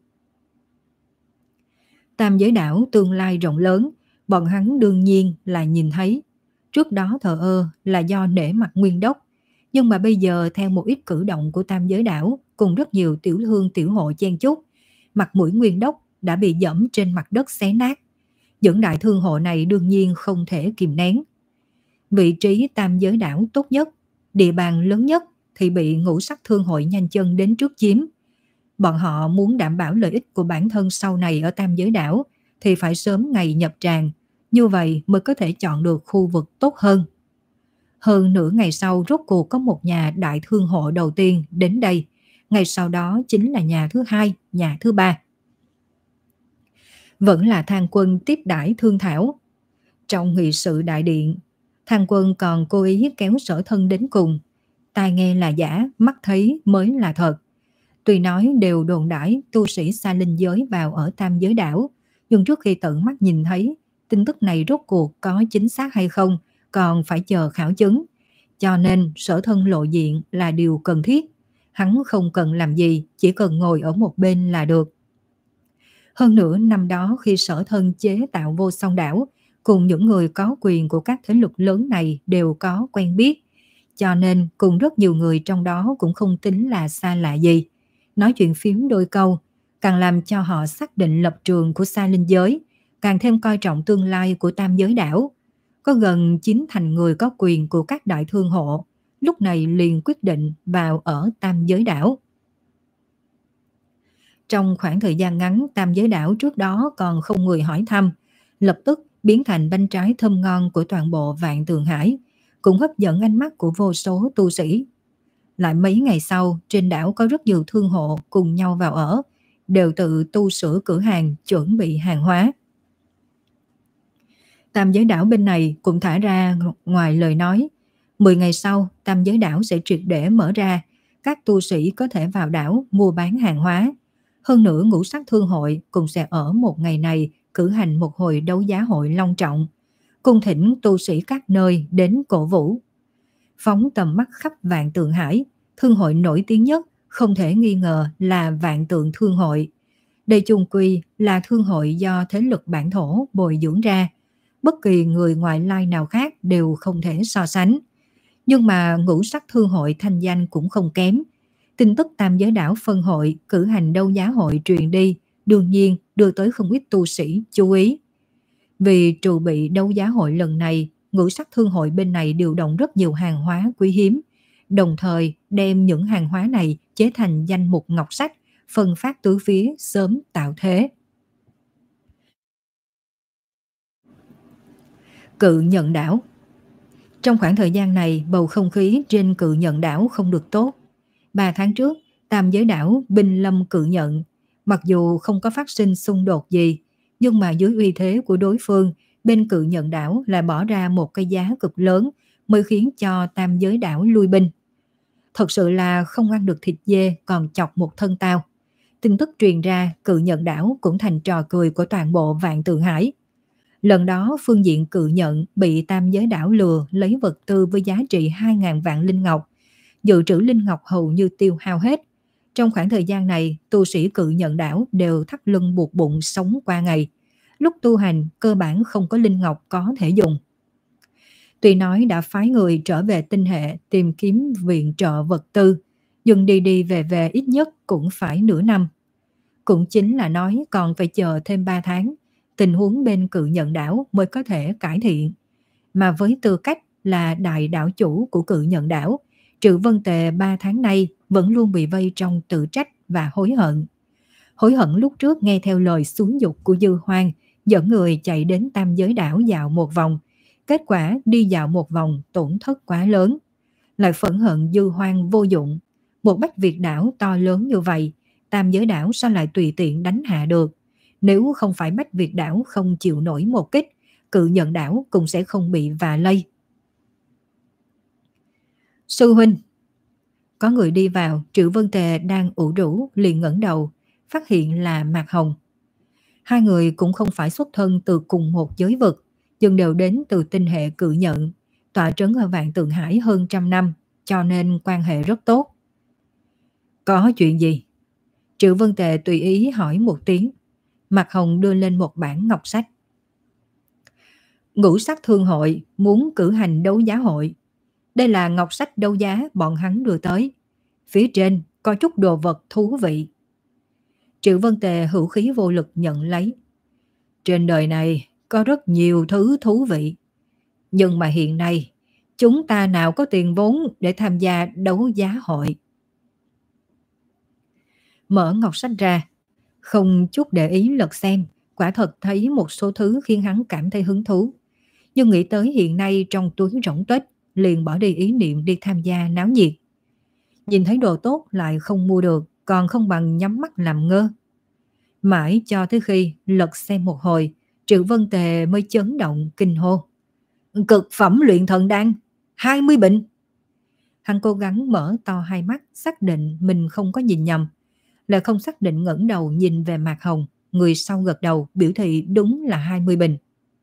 Tam giới đảo tương lai rộng lớn, bọn hắn đương nhiên là nhìn thấy. Trước đó thờ ơ là do nể mặt Nguyên Đốc, nhưng mà bây giờ theo một ít cử động của tam giới đảo cùng rất nhiều tiểu thương tiểu hộ chen chúc, mặt mũi Nguyên Đốc đã bị dẫm trên mặt đất xé nát. Những đại thương hộ này đương nhiên không thể kìm nén. Vị trí tam giới đảo tốt nhất, địa bàn lớn nhất thì bị ngũ sắc thương hội nhanh chân đến trước chiếm. Bọn họ muốn đảm bảo lợi ích của bản thân sau này ở tam giới đảo thì phải sớm ngày nhập tràng, như vậy mới có thể chọn được khu vực tốt hơn. Hơn nửa ngày sau rốt cuộc có một nhà đại thương hộ đầu tiên đến đây, ngày sau đó chính là nhà thứ hai, nhà thứ ba. Vẫn là Thang Quân tiếp đãi thương thảo. Trong nghị sự đại điện, Thang Quân còn cố ý kéo Sở Thân đến cùng. Tai nghe là giả, mắt thấy mới là thật. Tuy nói đều đồn đãi tu sĩ sa linh giới vào ở tam giới đảo, nhưng trước khi tận mắt nhìn thấy, tin tức này rốt cuộc có chính xác hay không, còn phải chờ khảo chứng. Cho nên Sở Thân lộ diện là điều cần thiết. Hắn không cần làm gì, chỉ cần ngồi ở một bên là được. Hơn nữa năm đó khi Sở Thân chế tạo Vô Song đảo, cùng những người có quyền của các thế lực lớn này đều có quen biết. Cho nên cùng rất nhiều người trong đó cũng không tính là xa lạ gì. Nói chuyện phím đôi câu, càng làm cho họ xác định lập trường của sa linh giới, càng thêm coi trọng tương lai của tam giới đảo. Có gần chín thành người có quyền của các đại thương hộ, lúc này liền quyết định vào ở tam giới đảo. Trong khoảng thời gian ngắn tam giới đảo trước đó còn không người hỏi thăm, lập tức biến thành bánh trái thơm ngon của toàn bộ Vạn Tượng Hải, cũng hấp dẫn ánh mắt của vô số tu sĩ. Lại mấy ngày sau, trên đảo có rất nhiều thương hộ cùng nhau vào ở, đều tự tu sửa cửa hàng chuẩn bị hàng hóa. Tam giới đảo bên này cũng thả ra ngoài lời nói, mười ngày sau tam giới đảo sẽ triệt để mở ra, các tu sĩ có thể vào đảo mua bán hàng hóa. Hơn nữa ngũ sắc thương hội cũng sẽ ở một ngày này cử hành một hồi đấu giá hội long trọng, cung thỉnh tu sĩ các nơi đến cổ vũ. Phóng tầm mắt khắp Vạn Tượng Hải, thương hội nổi tiếng nhất không thể nghi ngờ là Vạn Tượng Thương hội. Đây chung quy là thương hội do thế lực bản thổ bồi dưỡng ra, bất kỳ người ngoại lai nào khác đều không thể so sánh. Nhưng mà ngũ sắc thương hội thanh danh cũng không kém. Tin tức tam giới đảo phân hội cử hành đấu giá hội truyền đi, đương nhiên đưa tới không ít tu sĩ chú ý. Vì trù bị đấu giá hội lần này, ngũ sắc thương hội bên này điều động rất nhiều hàng hóa quý hiếm, đồng thời đem những hàng hóa này chế thành danh mục ngọc sách, phân phát tứ phía sớm tạo thế. Cự Nhận đảo. Trong khoảng thời gian này, bầu không khí trên Cự Nhận đảo không được tốt. Ba tháng trước, tam giới đảo binh lâm Cự Nhận, mặc dù không có phát sinh xung đột gì, nhưng mà dưới uy thế của đối phương, bên Cự Nhận đảo lại bỏ ra một cái giá cực lớn mới khiến cho tam giới đảo lui binh. Thật sự là không ăn được thịt dê còn chọc một thân tao. Tin tức truyền ra, Cự Nhận đảo cũng thành trò cười của toàn bộ Vạn Tượng Hải. Lần đó phương diện Cự Nhận bị tam giới đảo lừa lấy vật tư với giá trị hai nghìn vạn linh ngọc. Dự trữ linh ngọc hầu như tiêu hao hết. Trong khoảng thời gian này, tu sĩ Cự Nhận đảo đều thắt lưng buộc bụng sống qua ngày. Lúc tu hành, cơ bản không có linh ngọc có thể dùng. Tuy nói đã phái người trở về tinh hệ tìm kiếm viện trợ vật tư, nhưng đi đi về về ít nhất cũng phải nửa năm. Cũng chính là nói còn phải chờ thêm ba tháng, tình huống bên Cự Nhận đảo mới có thể cải thiện. Mà với tư cách là đại đảo chủ của Cự Nhận đảo, Trừ Vân Tề ba tháng nay vẫn luôn bị vây trong tự trách và hối hận. Hối hận lúc trước nghe theo lời xúi dục của Dư Hoang, dẫn người chạy đến tam giới đảo dạo một vòng. Kết quả đi dạo một vòng tổn thất quá lớn. Lại phẫn hận Dư Hoang vô dụng. Một Bách Việt đảo to lớn như vậy, tam giới đảo sao lại tùy tiện đánh hạ được. Nếu không phải Bách Việt đảo không chịu nổi một kích, Cự Nhận đảo cũng sẽ không bị vạ lây. Sư huynh. Có người đi vào, Triệu Vân Tề đang ủ rũ liền ngẩng đầu, phát hiện là Mạc Hồng. Hai người cũng không phải xuất thân từ cùng một giới vực, nhưng đều đến từ tinh hệ Cự Nhận, tọa trấn ở Vạn Tượng Hải hơn trăm năm, cho nên quan hệ rất tốt. Có chuyện gì? Triệu Vân Tề tùy ý hỏi một tiếng. Mạc Hồng đưa lên một bản ngọc sách. Ngũ sắc thương hội muốn cử hành đấu giá hội. Đây là ngọc sách đấu giá bọn hắn đưa tới. Phía trên có chút đồ vật thú vị. Triệu Vân Tề hữu khí vô lực nhận lấy. Trên đời này có rất nhiều thứ thú vị. Nhưng mà hiện nay, chúng ta nào có tiền vốn để tham gia đấu giá hội. Mở ngọc sách ra, không chút để ý lật xem, quả thật thấy một số thứ khiến hắn cảm thấy hứng thú. Nhưng nghĩ tới hiện nay trong túi rỗng tuếch, liền bỏ đi ý niệm đi tham gia náo nhiệt. Nhìn thấy đồ tốt lại không mua được, còn không bằng nhắm mắt làm ngơ. Mãi cho tới khi lật xem một hồi, Triệu Vân Tề mới chấn động kinh hô. Cực phẩm luyện thần đan, hai mươi bình. Hắn cố gắng mở to hai mắt, xác định mình không có nhìn nhầm. Lại không xác định ngẩng đầu nhìn về Mạc Hồng, người sau gật đầu biểu thị đúng là hai mươi bình.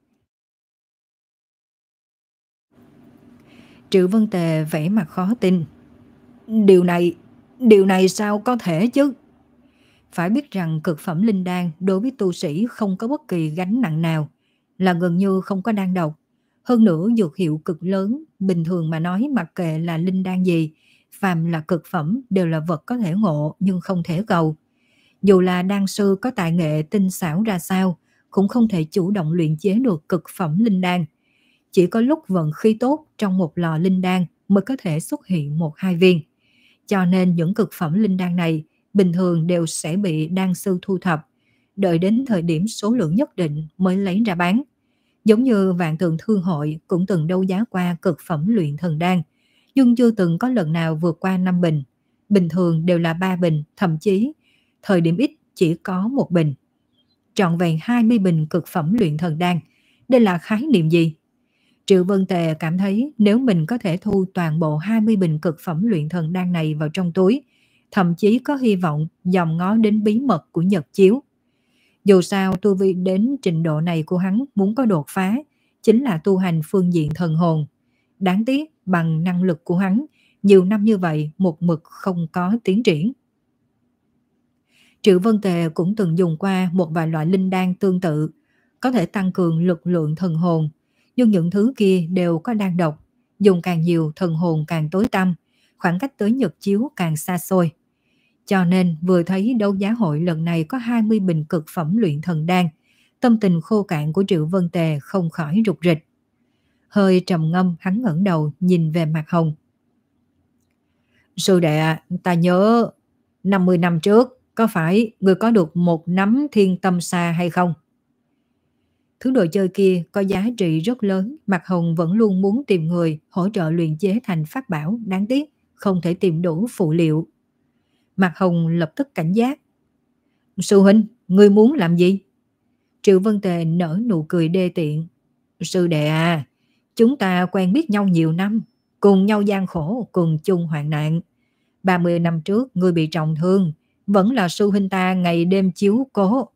Triệu Vân Tề vẻ mặt khó tin. Điều này, điều này sao có thể chứ? Phải biết rằng cực phẩm linh đan đối với tu sĩ không có bất kỳ gánh nặng nào, là gần như không có đan độc. Hơn nữa dược hiệu cực lớn, bình thường mà nói mặc kệ là linh đan gì, phàm là cực phẩm đều là vật có thể ngộ nhưng không thể cầu. Dù là đan sư có tài nghệ tinh xảo ra sao, cũng không thể chủ động luyện chế được cực phẩm linh đan. Chỉ có lúc vận khí tốt trong một lò linh đan mới có thể xuất hiện một hai viên. Cho nên những cực phẩm linh đan này bình thường đều sẽ bị đan sư thu thập, đợi đến thời điểm số lượng nhất định mới lấy ra bán. Giống như Vạn Tượng Thương Hội cũng từng đấu giá qua cực phẩm luyện thần đan, nhưng chưa từng có lần nào vượt qua năm bình. Bình thường đều là ba bình, thậm chí thời điểm ít chỉ có một bình. Trọn vẹn hai mươi bình cực phẩm luyện thần đan. Đây là khái niệm gì? Triệu Vân Tề cảm thấy nếu mình có thể thu toàn bộ hai mươi bình cực phẩm luyện thần đan này vào trong túi, thậm chí có hy vọng dòm ngó đến bí mật của Nhật Chiếu. Dù sao tu vi đến trình độ này của hắn muốn có đột phá, chính là tu hành phương diện thần hồn. Đáng tiếc bằng năng lực của hắn, nhiều năm như vậy một mực không có tiến triển. Triệu Vân Tề cũng từng dùng qua một vài loại linh đan tương tự, có thể tăng cường lực lượng thần hồn, nhưng những thứ kia đều có đan độc, dùng càng nhiều thần hồn càng tối tăm, khoảng cách tới Nhật Chiếu càng xa xôi. Cho nên vừa thấy đấu giá hội lần này có hai mươi bình cực phẩm luyện thần đan, tâm tình khô cạn của Triệu Vân Tề không khỏi rục rịch. Hơi trầm ngâm, hắn ngẩng đầu nhìn về Mạc Hồng. Sư đệ, ta nhớ năm mươi năm trước, có phải người có được một nắm thiên tâm sa hay không? Thứ đồ chơi kia có giá trị rất lớn, Mạc Hồng vẫn luôn muốn tìm người hỗ trợ luyện chế thành pháp bảo, đáng tiếc không thể tìm đủ phụ liệu. Mạc Hồng lập tức cảnh giác. Sư huynh, ngươi muốn làm gì? Triệu Vân Tề nở nụ cười đê tiện. Sư đệ à, chúng ta quen biết nhau nhiều năm, cùng nhau gian khổ, cùng chung hoạn nạn. ba mươi năm trước ngươi bị trọng thương, vẫn là sư huynh ta ngày đêm chiếu cố.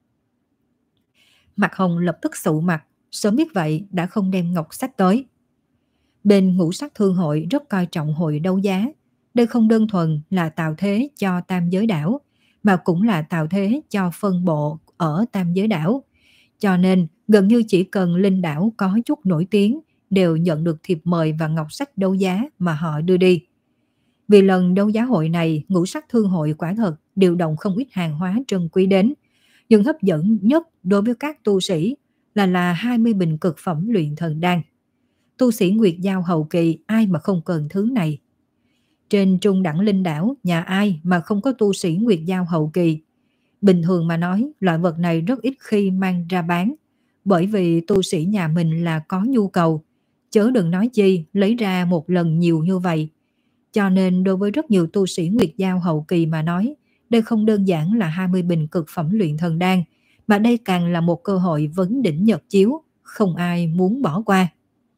Mạc Hồng lập tức sụ mặt, sớm biết vậy đã không đem ngọc sách tới. Bên Ngũ Sắc Thương Hội rất coi trọng hội đấu giá. Đây không đơn thuần là tạo thế cho tam giới đảo, mà cũng là tạo thế cho phân bộ ở tam giới đảo. Cho nên gần như chỉ cần linh đảo có chút nổi tiếng đều nhận được thiệp mời và ngọc sách đấu giá mà họ đưa đi. Vì lần đấu giá hội này, Ngũ Sắc Thương Hội quả thật điều động không ít hàng hóa trân quý đến. Nhưng hấp dẫn nhất đối với các tu sĩ là là hai mươi bình cực phẩm luyện thần đan. Tu sĩ Nguyệt Giao hậu kỳ ai mà không cần thứ này. Trên trung đẳng linh đảo, nhà ai mà không có tu sĩ Nguyệt Giao hậu kỳ. Bình thường mà nói, loại vật này rất ít khi mang ra bán, bởi vì tu sĩ nhà mình là có nhu cầu, chớ đừng nói chi lấy ra một lần nhiều như vậy. Cho nên đối với rất nhiều tu sĩ Nguyệt Giao hậu kỳ mà nói, đây không đơn giản là hai mươi bình cực phẩm luyện thần đan, mà đây càng là một cơ hội vấn đỉnh Nhật Chiếu, không ai muốn bỏ qua.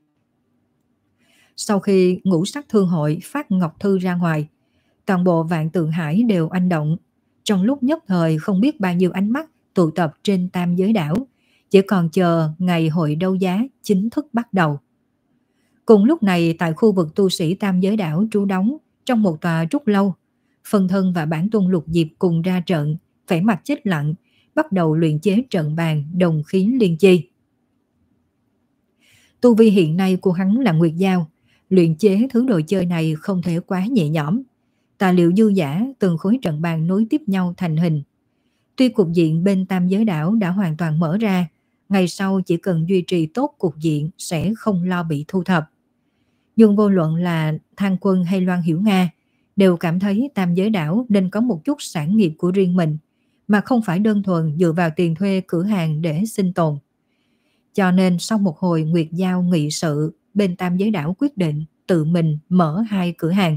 Sau khi Ngũ Sắc Thương Hội phát ngọc thư ra ngoài, toàn bộ Vạn Tượng Hải đều oanh động. Trong lúc nhất thời không biết bao nhiêu ánh mắt tụ tập trên tam giới đảo, chỉ còn chờ ngày hội đấu giá chính thức bắt đầu. Cùng lúc này tại khu vực tu sĩ tam giới đảo trú đóng trong một tòa trúc lâu, Phân Thân và Bản Tôn Lục Diệp cùng ra trận, vẻ mặt chết lặng, bắt đầu luyện chế trận bàn đồng khí liên chi. Tu vi hiện nay của hắn là Nguyệt Giao, luyện chế thứ đồ chơi này không thể quá nhẹ nhõm. Tài liệu dư giả, từng khối trận bàn nối tiếp nhau thành hình. Tuy cục diện bên tam giới đảo đã hoàn toàn mở ra, ngày sau chỉ cần duy trì tốt cục diện sẽ không lo bị thu thập. Nhưng vô luận là Thang Quân hay Loan Hiểu Nga đều cảm thấy tam giới đảo nên có một chút sản nghiệp của riêng mình, mà không phải đơn thuần dựa vào tiền thuê cửa hàng để sinh tồn. Cho nên sau một hồi Nguyệt Giao nghị sự, bên tam giới đảo quyết định tự mình mở hai cửa hàng.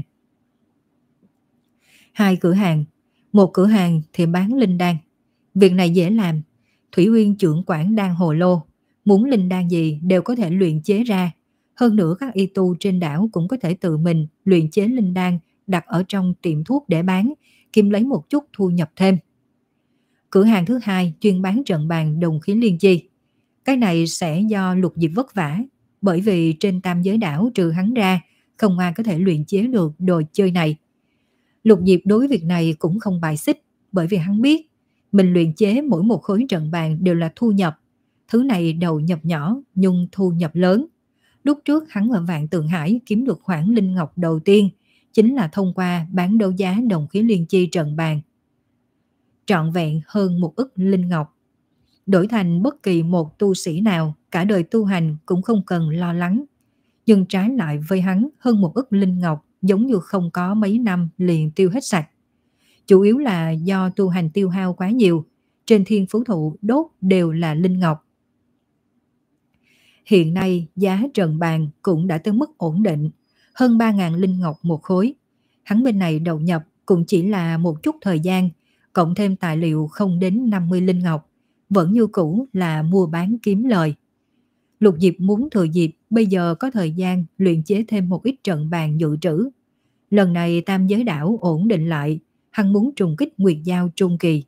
Hai cửa hàng, một cửa hàng thì bán linh đan. Việc này dễ làm, Thủy Uyên trưởng quản đan hồ lô, muốn linh đan gì đều có thể luyện chế ra. Hơn nữa các y tu trên đảo cũng có thể tự mình luyện chế linh đan đặt ở trong tiệm thuốc để bán, kiếm lấy một chút thu nhập thêm. Cửa hàng thứ hai chuyên bán trận bàn đồng khí liên chi. Cái này sẽ do Lục Diệp vất vả, bởi vì trên tam giới đảo trừ hắn ra, không ai có thể luyện chế được đồ chơi này. Lục Diệp đối việc này cũng không bài xích, bởi vì hắn biết mình luyện chế mỗi một khối trận bàn đều là thu nhập. Thứ này đầu nhập nhỏ nhưng thu nhập lớn. Lúc trước hắn ở Vạn Tượng Hải kiếm được khoản linh ngọc đầu tiên chính là thông qua bán đấu giá đồng khí liên chi trận bàn. Trọn vẹn hơn một ức linh ngọc. Đổi thành bất kỳ một tu sĩ nào cả đời tu hành cũng không cần lo lắng. Nhưng trái lại với hắn, hơn một ức linh ngọc giống như không có mấy năm liền tiêu hết sạch. Chủ yếu là do tu hành tiêu hao quá nhiều, trên thiên phú thụ đốt đều là linh ngọc. Hiện nay giá trần bàn cũng đã tới mức ổn định, hơn ba nghìn linh ngọc một khối. Hắn bên này đầu nhập cũng chỉ là một chút thời gian, cộng thêm tài liệu không đến năm mươi linh ngọc, vẫn như cũ là mua bán kiếm lời. Lục Diệp muốn thừa dịp bây giờ có thời gian luyện chế thêm một ít trận bàn dự trữ. Lần này tam giới đảo ổn định lại, hắn muốn trùng kích Nguyệt Giao Trung Kỳ.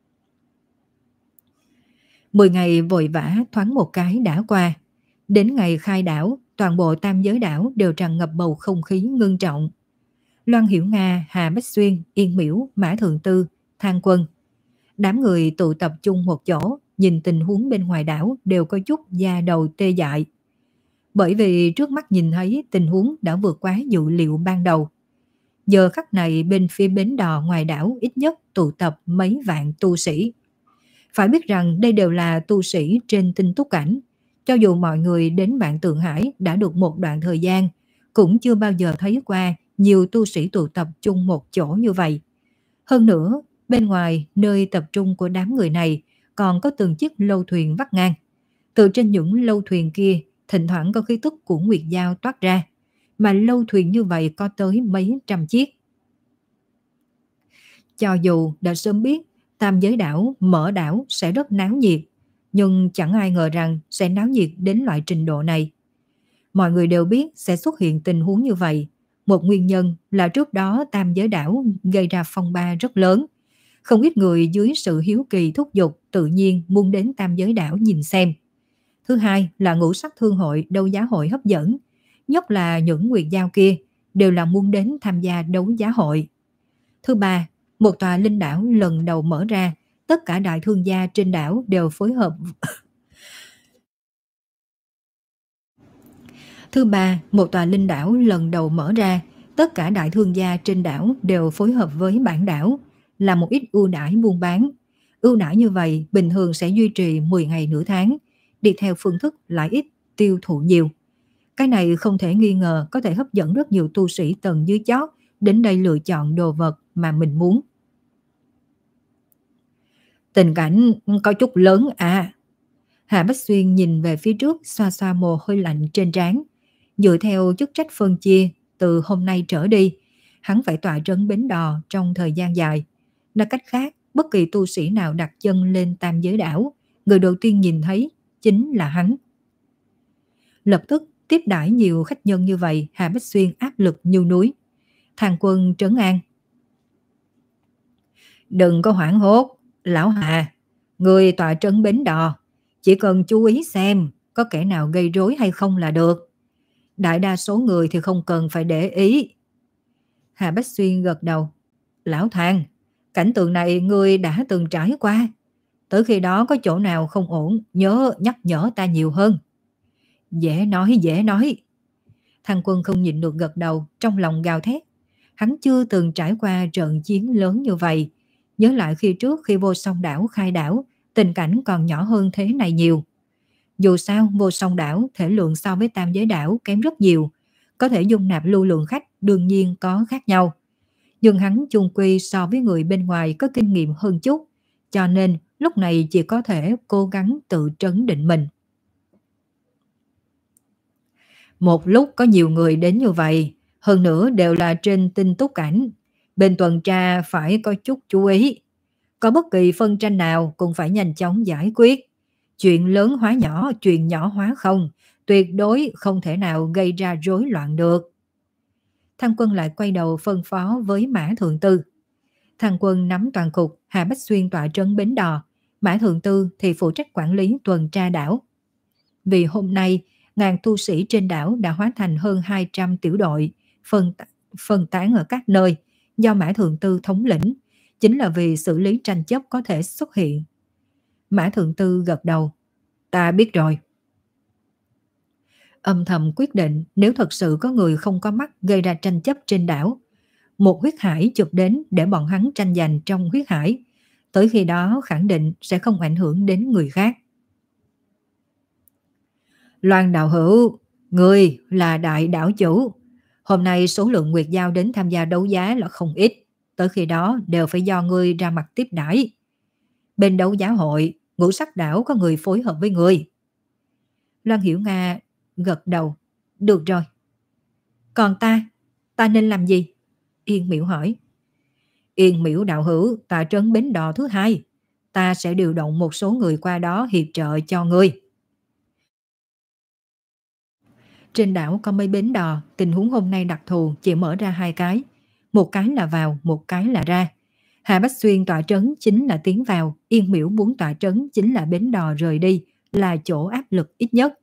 Mười ngày vội vã thoáng một cái đã qua. Đến ngày khai đảo, toàn bộ tam giới đảo đều tràn ngập bầu không khí ngưng trọng. Loan Hiểu Nga, Hà Bách Xuyên, Yên Miễu, Mã Thượng Tư, Thang Quân. Đám người tụ tập chung một chỗ, nhìn tình huống bên ngoài đảo đều có chút da đầu tê dại. Bởi vì trước mắt nhìn thấy tình huống đã vượt quá dự liệu ban đầu. Giờ khắc này bên phía bến đò ngoài đảo ít nhất tụ tập mấy vạn tu sĩ. Phải biết rằng đây đều là tu sĩ trên tinh túc cảnh. Cho dù mọi người đến Vạn Tượng Hải đã được một đoạn thời gian, cũng chưa bao giờ thấy qua nhiều tu sĩ tụ tập chung một chỗ như vậy. Hơn nữa, bên ngoài nơi tập trung của đám người này còn có từng chiếc lâu thuyền vắt ngang. Từ trên những lâu thuyền kia, thỉnh thoảng có khí tức của Nguyệt Giao toát ra. Mà lâu thuyền như vậy có tới mấy trăm chiếc. Cho dù đã sớm biết tam giới đảo mở đảo sẽ rất náo nhiệt, nhưng chẳng ai ngờ rằng sẽ náo nhiệt đến loại trình độ này. Mọi người đều biết sẽ xuất hiện tình huống như vậy. Một nguyên nhân là trước đó tam giới đảo gây ra phong ba rất lớn. Không ít người dưới sự hiếu kỳ thúc giục tự nhiên muốn đến tam giới đảo nhìn xem. Thứ hai là ngũ sắc thương hội đấu giá hội hấp dẫn. Nhất là những Nguyệt Giao kia đều là muốn đến tham gia đấu giá hội. Thứ ba, một tòa linh đảo lần đầu mở ra, tất cả đại thương gia trên đảo đều phối hợp. Thứ ba, một tòa linh đảo lần đầu mở ra, tất cả đại thương gia trên đảo đều phối hợp với bản đảo, là một ít ưu đãi buôn bán. Ưu đãi như vậy bình thường sẽ duy trì mười ngày nửa tháng, đi theo phương thức lãi ít, tiêu thụ nhiều. Cái này không thể nghi ngờ có thể hấp dẫn rất nhiều tu sĩ tầng dưới chót đến đây lựa chọn đồ vật mà mình muốn. Tình cảnh có chút lớn à. Hà Bách Xuyên nhìn về phía trước, xoa xoa mồ hôi lạnh trên trán. Dựa theo chức trách phân chia, từ hôm nay trở đi, hắn phải tọa trấn bến đò trong thời gian dài. Nói cách khác, bất kỳ tu sĩ nào đặt chân lên tam giới đảo, người đầu tiên nhìn thấy chính là hắn. Lập tức tiếp đãi nhiều khách nhân như vậy, Hà Bách Xuyên áp lực như núi. Thang Quân trấn an. Đừng có hoảng hốt, lão Hà, người tọa trấn bến đò, chỉ cần chú ý xem có kẻ nào gây rối hay không là được. Đại đa số người thì không cần phải để ý. Hà Bách Xuyên gật đầu. Lão Thang, cảnh tượng này ngươi đã từng trải qua. Tới khi đó có chỗ nào không ổn, nhớ nhắc nhở ta nhiều hơn. Dễ nói, dễ nói. Thang Quân không nhịn được gật đầu, trong lòng gào thét. Hắn chưa từng trải qua trận chiến lớn như vậy. Nhớ lại khi trước khi Vô Song đảo khai đảo, tình cảnh còn nhỏ hơn thế này nhiều. Dù sao, Vô Song đảo thể lượng so với tam giới đảo kém rất nhiều. Có thể dung nạp lưu lượng khách đương nhiên có khác nhau. Nhưng hắn chung quy so với người bên ngoài có kinh nghiệm hơn chút. Cho nên lúc này chỉ có thể cố gắng tự trấn định mình. Một lúc có nhiều người đến như vậy, hơn nữa đều là trên tinh túc cảnh. Bên tuần tra phải có chút chú ý. Có bất kỳ phân tranh nào cũng phải nhanh chóng giải quyết. Chuyện lớn hóa nhỏ, chuyện nhỏ hóa không, tuyệt đối không thể nào gây ra rối loạn được. Thăng Quân lại quay đầu phân phó với Mã Thượng Tư. Thăng Quân nắm toàn cục, Hà Bách Xuyên tọa trấn bến đò, Mã Thượng Tư thì phụ trách quản lý tuần tra đảo. Vì hôm nay, ngàn tu sĩ trên đảo đã hóa thành hơn hai trăm tiểu đội, phân, phân tán ở các nơi, do Mã Thượng Tư thống lĩnh, chính là vì xử lý tranh chấp có thể xuất hiện. Mã Thượng Tư gật đầu. Ta biết rồi. Âm thầm quyết định nếu thật sự có người không có mắt gây ra tranh chấp trên đảo, một huyết hải chụp đến để bọn hắn tranh giành trong huyết hải. Tới khi đó khẳng định sẽ không ảnh hưởng đến người khác. Loan đạo hữu, người là đại đảo chủ. Hôm nay số lượng Nguyệt Giao đến tham gia đấu giá là không ít. Tới khi đó đều phải do ngươi ra mặt tiếp đãi. Bên đấu giá hội, Ngũ Sắc đảo có người phối hợp với người. Loan Hiểu Nga gật đầu. Được rồi. Còn ta, ta nên làm gì? Yên Miễu hỏi. Yên Miễu đạo hữu, tọa trấn bến đò thứ hai. Ta sẽ điều động một số người qua đó hiệp trợ cho ngươi. Trên đảo có mấy bến đò, tình huống hôm nay đặc thù chỉ mở ra hai cái. Một cái là vào, một cái là ra. Hà Bách Xuyên tọa trấn chính là tiến vào, Yên Miễu muốn tọa trấn chính là bến đò rời đi, là chỗ áp lực ít nhất.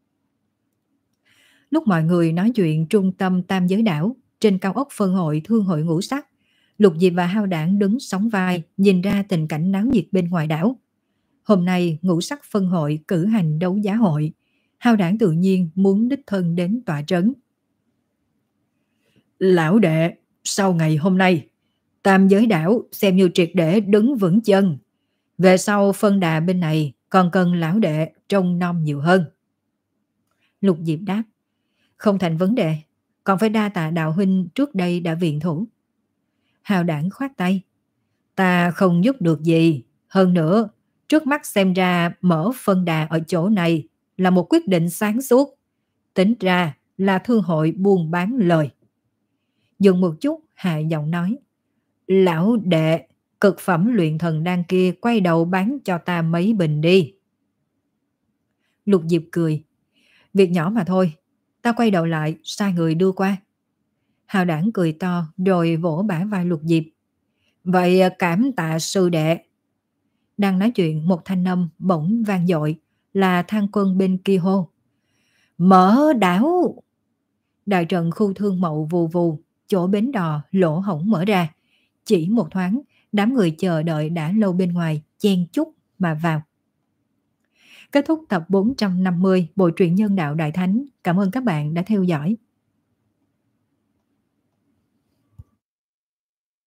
Lúc mọi người nói chuyện trung tâm Tam Giới đảo, trên cao ốc phân hội Thương hội Ngũ Sắc, Lục Diệp và Hao Đảng đứng sóng vai, nhìn ra tình cảnh náo nhiệt bên ngoài đảo. Hôm nay Ngũ Sắc phân hội cử hành đấu giá hội, Hao Đảng tự nhiên muốn đích thân đến tọa trấn. Lão đệ, sau ngày hôm nay, Tam Giới đảo xem như triệt để đứng vững chân. Về sau phân đà bên này còn cần lão đệ trông nom nhiều hơn. Lục Diệp đáp. Không thành vấn đề, còn phải đa tạ đạo huynh trước đây đã viện thủ. Hào Đảng khoát tay. Ta không giúp được gì. Hơn nữa, trước mắt xem ra mở phân đà ở chỗ này là một quyết định sáng suốt. Tính ra là thương hội buôn bán lời. Dừng một chút, hạ giọng nói. Lão đệ, cực phẩm luyện thần đan kia quay đầu bán cho ta mấy bình đi. Lục Diệp cười. Việc nhỏ mà thôi, ta quay đầu lại sai người đưa qua. Hào Đảng cười to rồi vỗ bả vai Lục Diệp. Vậy cảm tạ sư đệ. Đang nói chuyện, một thanh âm bỗng vang dội, là Thang Quân bên kia hô. Mở đảo! Đại trận khu thương mậu vù vù, chỗ bến đò lỗ hổng mở ra. Chỉ một thoáng, đám người chờ đợi đã lâu bên ngoài chen chúc mà vào. Kết thúc tập bốn trăm năm mươi Bộ truyện Nhân đạo Đại Thánh. Cảm ơn các bạn đã theo dõi.